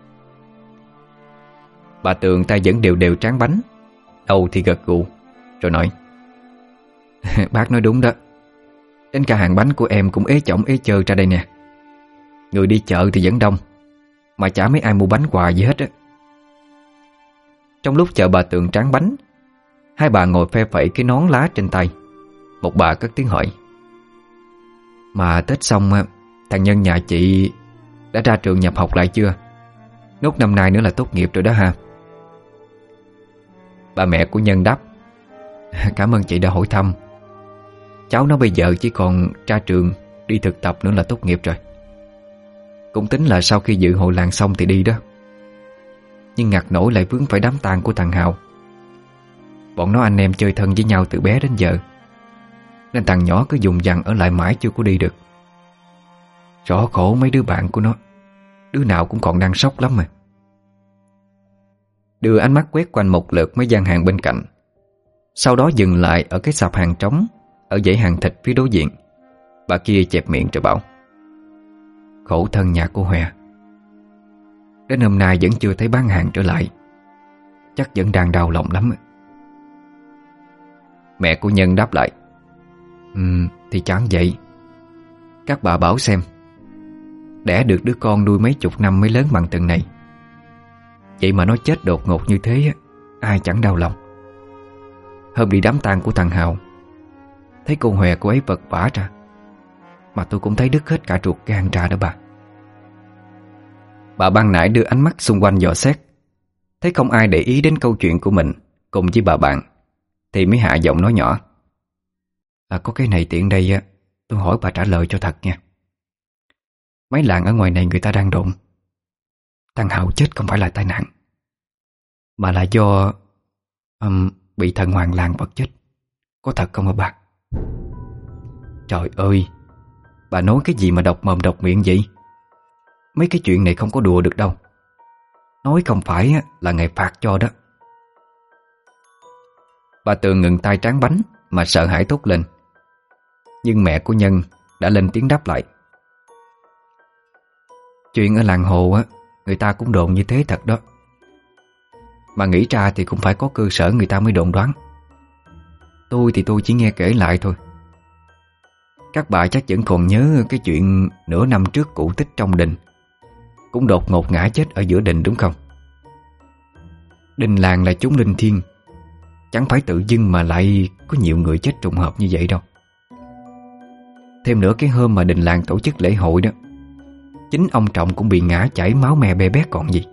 Bà Tường tay vẫn đều đều tráng bánh, đầu thì gật gù, rồi nói: Bác nói đúng đó, đến cả hàng bánh của em cũng ế chỏng ế chơ ra đây nè. Người đi chợ thì vẫn đông, mà chả mấy ai mua bánh quà gì hết á. Trong lúc chờ bà Tường tráng bánh, hai bà ngồi phe phẩy cái nón lá trên tay. Một bà cất tiếng hỏi: "Mà Tết xong thằng Nhân nhà chị đã ra trường nhập học lại chưa? Nốt năm nay nữa là tốt nghiệp rồi đó ha." Bà mẹ của Nhân đáp: "Cảm ơn chị đã hỏi thăm. Cháu nó bây giờ chỉ còn ra trường đi thực tập nữa là tốt nghiệp rồi. Cũng tính là sau khi dự hội làng xong thì đi đó. Nhưng ngặt nổi lại vướng phải đám tang của thằng Hào. Bọn nó anh em chơi thân với nhau từ bé đến giờ, nên thằng nhỏ cứ dùng dằng ở lại mãi chưa có đi được. Rõ khổ mấy đứa bạn của nó, đứa nào cũng còn đang sốc lắm mà." Đưa ánh mắt quét quanh một lượt mấy gian hàng bên cạnh, sau đó dừng lại ở cái sạp hàng trống ở dãy hàng thịt phía đối diện. Bà kia chẹp miệng rồi bảo: "Khổ thân nhà cô Hòe, đến hôm nay vẫn chưa thấy bán hàng trở lại. Chắc vẫn đang đau lòng lắm." Mẹ của Nhân đáp lại: "Ừ, thì chẳng vậy. Các bà bảo xem, đẻ được đứa con nuôi mấy chục năm mới lớn bằng từng này. Vậy mà nó chết đột ngột như thế, ai chẳng đau lòng. Hôm đi đám tang của thằng Hào, thấy cô Hòe cô ấy vật vã ra, mà tôi cũng thấy đứt hết cả ruột gan ra đó bà." Bà ban nãy đưa ánh mắt xung quanh dò xét, thấy không ai để ý đến câu chuyện của mình cùng với bà bạn, thì mới hạ giọng nói nhỏ: "À, có cái này tiện đây á, tôi hỏi bà trả lời cho thật nha. Mấy làng ở ngoài này người ta đang đồn thằng Hào chết không phải là tai nạn, mà là do um, bị thần hoàng làng vật chết. Có thật không hả bà?" Trời ơi, bà nói cái gì mà độc mồm độc miệng vậy? Mấy cái chuyện này không có đùa được đâu. Nói không phải là ngày phạt cho đó. Bà Tường ngừng tay tráng bánh mà sợ hãi thốt lên. Nhưng mẹ của Nhân đã lên tiếng đáp lại: "Chuyện ở làng Hồ á, người ta cũng đồn như thế thật đó. Mà nghĩ ra thì cũng phải có cơ sở người ta mới đồn đoán. Tôi thì tôi chỉ nghe kể lại thôi. Các bà chắc vẫn còn nhớ cái chuyện nửa năm trước cụ Tích trong đình cũng đột ngột ngã chết ở giữa đình đúng không? Đình làng là chốn linh thiêng, chẳng phải tự dưng mà lại có nhiều người chết trùng hợp như vậy đâu. Thêm nữa, cái hôm mà đình làng tổ chức lễ hội đó, chính ông Trọng cũng bị ngã chảy máu me be bét còn gì.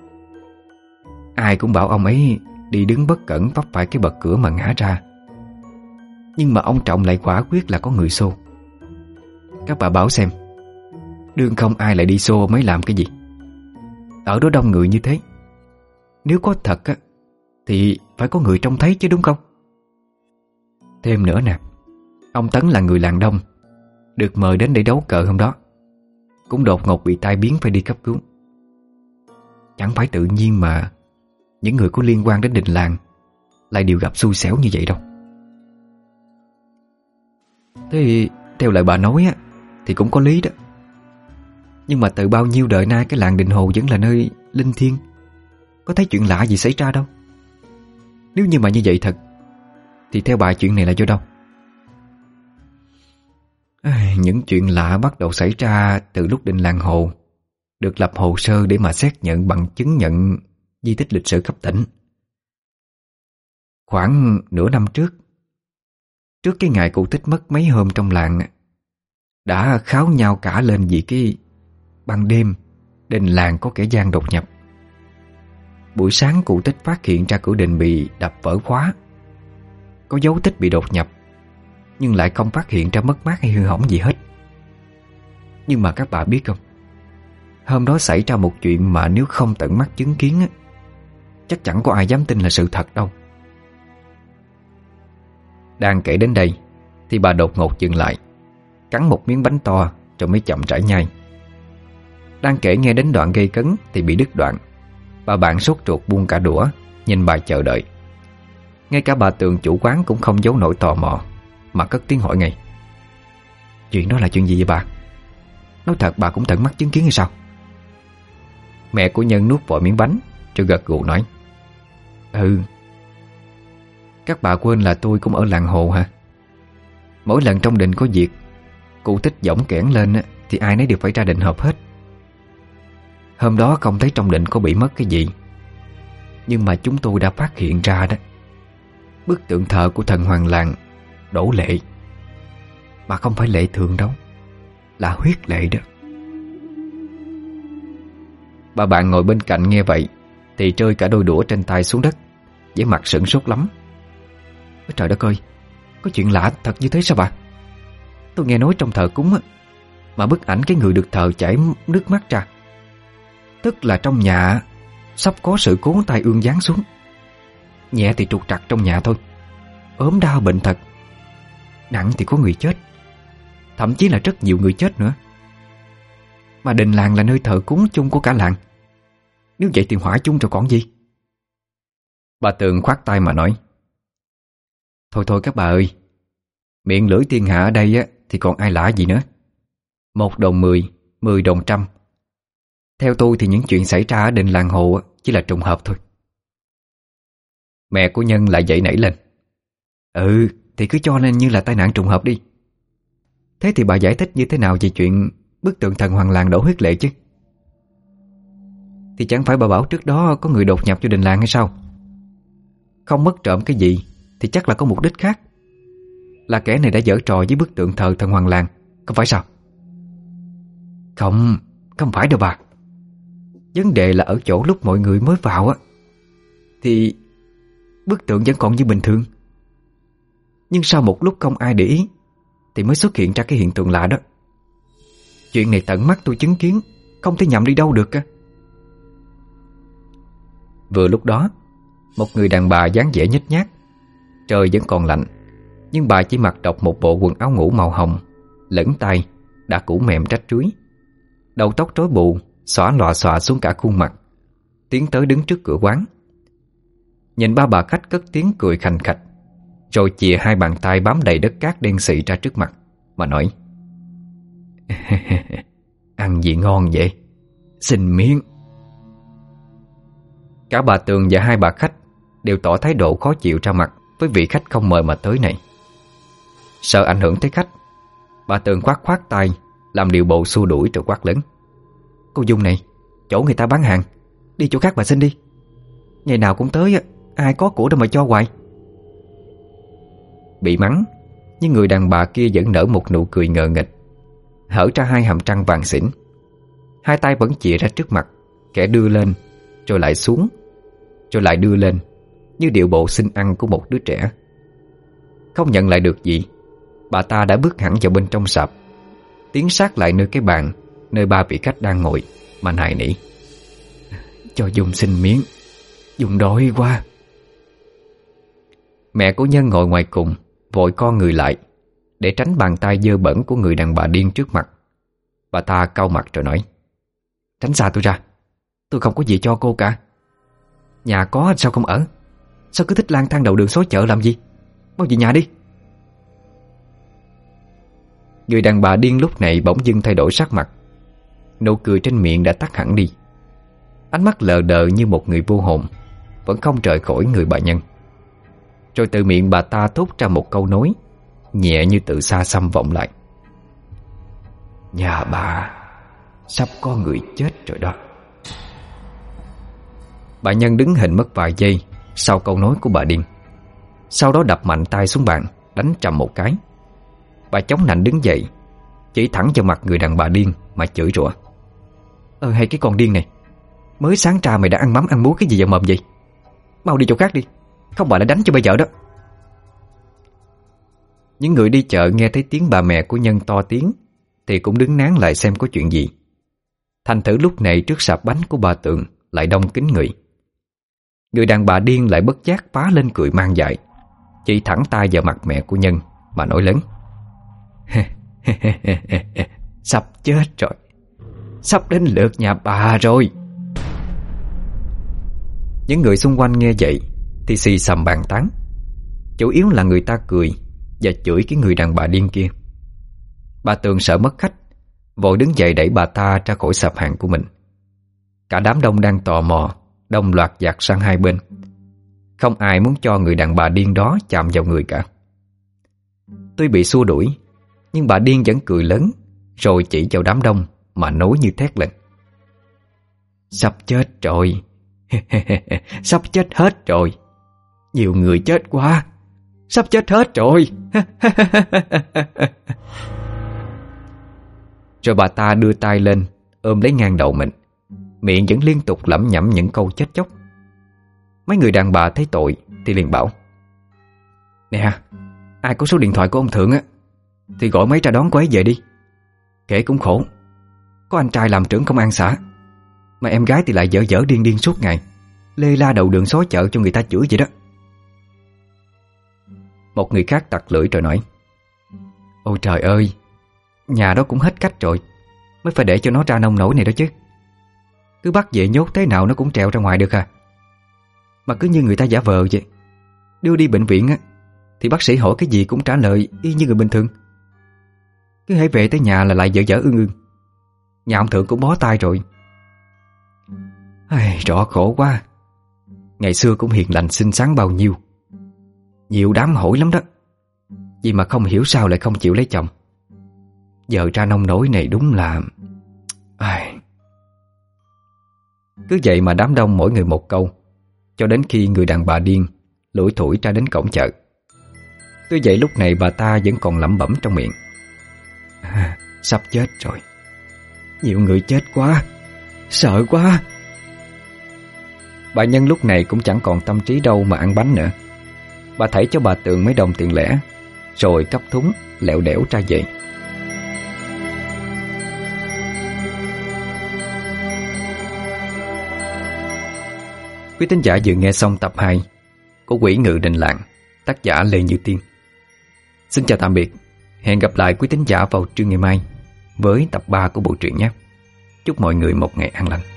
Ai cũng bảo ông ấy đi đứng bất cẩn vấp phải cái bậc cửa mà ngã ra. Nhưng mà ông Trọng lại quả quyết là có người xô. Các bà bảo xem, đương không ai lại đi xô mới làm cái gì. Ở đó đông người như thế, nếu có thật á thì phải có người trông thấy chứ đúng không? Thêm nữa nè, ông Tấn là người làng Đông, được mời đến để đấu cờ hôm đó, cũng đột ngột bị tai biến phải đi cấp cứu. Chẳng phải tự nhiên mà những người có liên quan đến đình làng lại đều gặp xui xẻo như vậy đâu. Thế theo lời bà nói á thì cũng có lý đó. Nhưng mà từ bao nhiêu đời nay cái làng Đình Hồ vẫn là nơi linh thiêng, có thấy chuyện lạ gì xảy ra đâu. Nếu như mà như vậy thật thì theo bà chuyện này là do đâu? À, những chuyện lạ bắt đầu xảy ra từ lúc đình làng Hồ được lập hồ sơ để mà xét nhận bằng chứng nhận di tích lịch sử cấp tỉnh. Khoảng nửa năm trước, trước cái ngày cụ Tích mất mấy hôm trong làng, đã kháo nhau cả lên vì cái ban đêm đình làng có kẻ gian đột nhập. Buổi sáng cụ Tích phát hiện ra cửa đình bị đập vỡ khóa, có dấu tích bị đột nhập, nhưng lại không phát hiện ra mất mát hay hư hỏng gì hết. Nhưng mà các bà biết không, hôm đó xảy ra một chuyện mà nếu không tận mắt chứng kiến á, chắc chẳng có ai dám tin là sự thật đâu. Đang kể đến đây thì bà đột ngột dừng lại, cắn một miếng bánh to rồi mới chậm rãi nhai. Đang kể nghe đến đoạn gây cấn thì bị đứt đoạn. Bà bạn sốt ruột buông cả đũa, nhìn bà chờ đợi. Ngay cả bà Tường chủ quán cũng không giấu nổi tò mò, mà cất tiếng hỏi ngay: "Chuyện đó là chuyện gì vậy bà? Nói thật bà cũng tận mắt chứng kiến hay sao?" Mẹ của Nhân nuốt vội miếng bánh rồi gật gù nói: "Ừ, các bà quên là tôi cũng ở làng Hồ hả? Mỗi lần trong đình có việc, cụ Tích giỗng kẽn lên thì ai nấy đều phải ra đình họp hết. Hôm đó không thấy trong định có bị mất cái gì, nhưng mà chúng tôi đã phát hiện ra đó. Bức tượng thờ của thần Hoàng Làng đổ lệ, mà không phải lệ thường đâu, là huyết lệ đó. Bà bạn ngồi bên cạnh nghe vậy thì rơi cả đôi đũa trên tay xuống đất, với mặt sửng sốt lắm. Ôi trời đất ơi, có chuyện lạ thật như thế sao bà? Tôi nghe nói trong thờ cúng á, mà bức ảnh cái người được thờ chảy nước mắt ra, tức là trong nhà sắp có sự cố tai ương giáng xuống. Nhẹ thì trục trặc trong nhà thôi, ốm đau bệnh tật, nặng thì có người chết, thậm chí là rất nhiều người chết nữa. Mà đình làng là nơi thờ cúng chung của cả làng, nếu vậy thì hỏa chung rồi còn gì. Bà Tường khoát tay mà nói: Thôi thôi các bà ơi, miệng lưỡi thiên hạ ở đây á thì còn ai lạ gì nữa. Một đồng mười, mười đồng trăm. Theo tôi thì những chuyện xảy ra ở đình làng Hồ chỉ là trùng hợp thôi. Mẹ của Nhân lại dậy nảy lên: Ừ, thì cứ cho nên như là tai nạn trùng hợp đi. Thế thì bà giải thích như thế nào về chuyện bức tượng thần Hoàng Làng đổ huyết lệ chứ? Thì chẳng phải bà bảo trước đó có người đột nhập vô đình làng hay sao? Không mất trộm cái gì thì chắc là có mục đích khác, là kẻ này đã giở trò với bức tượng thờ thần Hoàng Làng, không phải sao? Không, không phải đâu bà. Vấn đề là ở chỗ lúc mọi người mới vào á thì bức tượng vẫn còn như bình thường, nhưng sau một lúc không ai để ý thì mới xuất hiện ra cái hiện tượng lạ đó. Chuyện này tận mắt tôi chứng kiến, không thể nhầm đi đâu được á. Vừa lúc đó, một người đàn bà dáng vẻ nhếch nhác. Trời vẫn còn lạnh, nhưng bà chỉ mặc độc một bộ quần áo ngủ màu hồng, lẫn tay đã cũ mềm rách rưới, đầu tóc rối bù xõa lòa xòa xuống cả khuôn mặt, tiến tới đứng trước cửa quán. Nhìn ba bà khách cất tiếng cười khành khạch, rồi chìa hai bàn tay bám đầy đất cát đen xị ra trước mặt mà nói: Ăn gì ngon vậy? Xin miếng. Cả bà Tường và hai bà khách đều tỏ thái độ khó chịu ra mặt với vị khách không mời mà tới này. Sợ ảnh hưởng tới khách, bà Tường khoát khoát tay, làm điệu bộ xua đuổi rồi quát lớn: Cô Dung này, chỗ người ta bán hàng, đi chỗ khác bà xin đi. Ngày nào cũng tới, ai có của đâu mà cho hoài. Bị mắng, nhưng người đàn bà kia vẫn nở một nụ cười ngờ nghịch, hở ra hai hàm răng vàng xỉn. Hai tay vẫn chìa ra trước mặt, kẻ đưa lên rồi lại xuống, rồi lại đưa lên, như điệu bộ xin ăn của một đứa trẻ. Không nhận lại được gì, bà ta đã bước hẳn vào bên trong sạp, tiến sát lại nơi cái bàn nơi ba vị khách đang ngồi mà nài nỉ: Cho Dung xin miếng, Dung đói quá. Mẹ của Nhân ngồi ngoài cùng vội co người lại để tránh bàn tay dơ bẩn của người đàn bà điên trước mặt. Bà ta cau mặt rồi nói: Tránh xa tôi ra, tôi không có gì cho cô cả. Nhà có sao không ở? Sao cứ thích lang thang đầu đường xối chợ làm gì? Mau về nhà đi. Người đàn bà điên lúc này bỗng dưng thay đổi sắc mặt, nụ cười trên miệng đã tắt hẳn đi. Ánh mắt lờ đờ như một người vô hồn vẫn không rời khỏi người bà Nhân. Rồi từ miệng bà ta thốt ra một câu nói nhẹ như từ xa xăm vọng lại: Nhà bà sắp có người chết rồi đó. Bà Nhân đứng hình mất vài giây sau câu nói của bà điên. Sau đó đập mạnh tay xuống bàn, đánh trầm một cái. Bà chống nạnh đứng dậy, chỉ thẳng vào mặt người đàn bà điên mà chửi rủa: Ờ hay cái con điên này, mới sáng ra mày đã ăn mắm ăn muối cái gì vào mồm vậy? Mau đi chỗ khác đi, không bà lại đánh cho bây giờ đó. Những người đi chợ nghe thấy tiếng bà mẹ của Nhân to tiếng thì cũng đứng nán lại xem có chuyện gì. Thành thử lúc này trước sạp bánh của bà Tường lại đông kín người. Người đàn bà điên lại bất giác phá lên cười man dại, chỉ thẳng tay vào mặt mẹ của Nhân mà nói lớn: Sắp chết rồi, sắp đến lượt nhà bà rồi. Những người xung quanh nghe vậy thì xì xầm bàn tán. Chủ yếu là người ta cười và chửi cái người đàn bà điên kia. Bà Tường sợ mất khách, vội đứng dậy đẩy bà ta ra khỏi sạp hàng của mình. Cả đám đông đang tò mò đồng loạt dạt sang hai bên. Không ai muốn cho người đàn bà điên đó chạm vào người cả. Tuy bị xua đuổi, nhưng bà điên vẫn cười lớn, rồi chỉ vào đám đông mà nói như thét lên: Sắp chết rồi. Sắp chết hết rồi. Nhiều người chết quá. Sắp chết hết rồi. Rồi bà ta đưa tay lên ôm lấy ngang đầu mình, miệng vẫn liên tục lẩm nhẩm những câu chết chóc. Mấy người đàn bà thấy tội thì liền bảo: Nè, ai có số điện thoại của ông Thượng á thì gọi mấy ra đón cô ấy về đi. Kể cũng khổ, có anh trai làm trưởng công an xã, mà em gái thì lại dở dở điên điên suốt ngày, lê la đầu đường xó chợ cho người ta chửi vậy đó. Một người khác tặc lưỡi rồi nói: Ôi trời ơi, nhà đó cũng hết cách rồi, mới phải để cho nó ra nông nổi này đó chứ. Cứ bắt về nhốt thế nào nó cũng trèo ra ngoài được à. Mà cứ như người ta giả vờ vậy. Đưa đi bệnh viện á thì bác sĩ hỏi cái gì cũng trả lời y như người bình thường. Cứ hãy về tới nhà là lại dở dở ương ương. Nhà ông Thượng cũng bó tay rồi. Ai, rõ khổ quá. Ngày xưa cũng hiền lành xinh xắn bao nhiêu, nhiều đám hỏi lắm đó, vì mà không hiểu sao lại không chịu lấy chồng. Giờ ra nông nổi này đúng là... Ai... Cứ vậy mà đám đông mỗi người một câu, cho đến khi người đàn bà điên lủi thủi ra đến cổng chợ. Tuy vậy lúc này bà ta vẫn còn lẩm bẩm trong miệng: à, sắp chết rồi. Nhiều người chết quá. Sợ quá. Bà Nhân lúc này cũng chẳng còn tâm trí đâu mà ăn bánh nữa. Bà thảy cho bà Tường mấy đồng tiền lẻ, rồi cắp thúng lẹo đẻo ra về. Quý thính giả vừa nghe xong tập hai của Quỷ Ngự Đình Làng, tác giả Lê Như Tiên. Xin chào tạm biệt. Hẹn gặp lại quý thính giả vào trưa ngày mai với tập ba của bộ truyện nhé. Chúc mọi người một ngày an lành.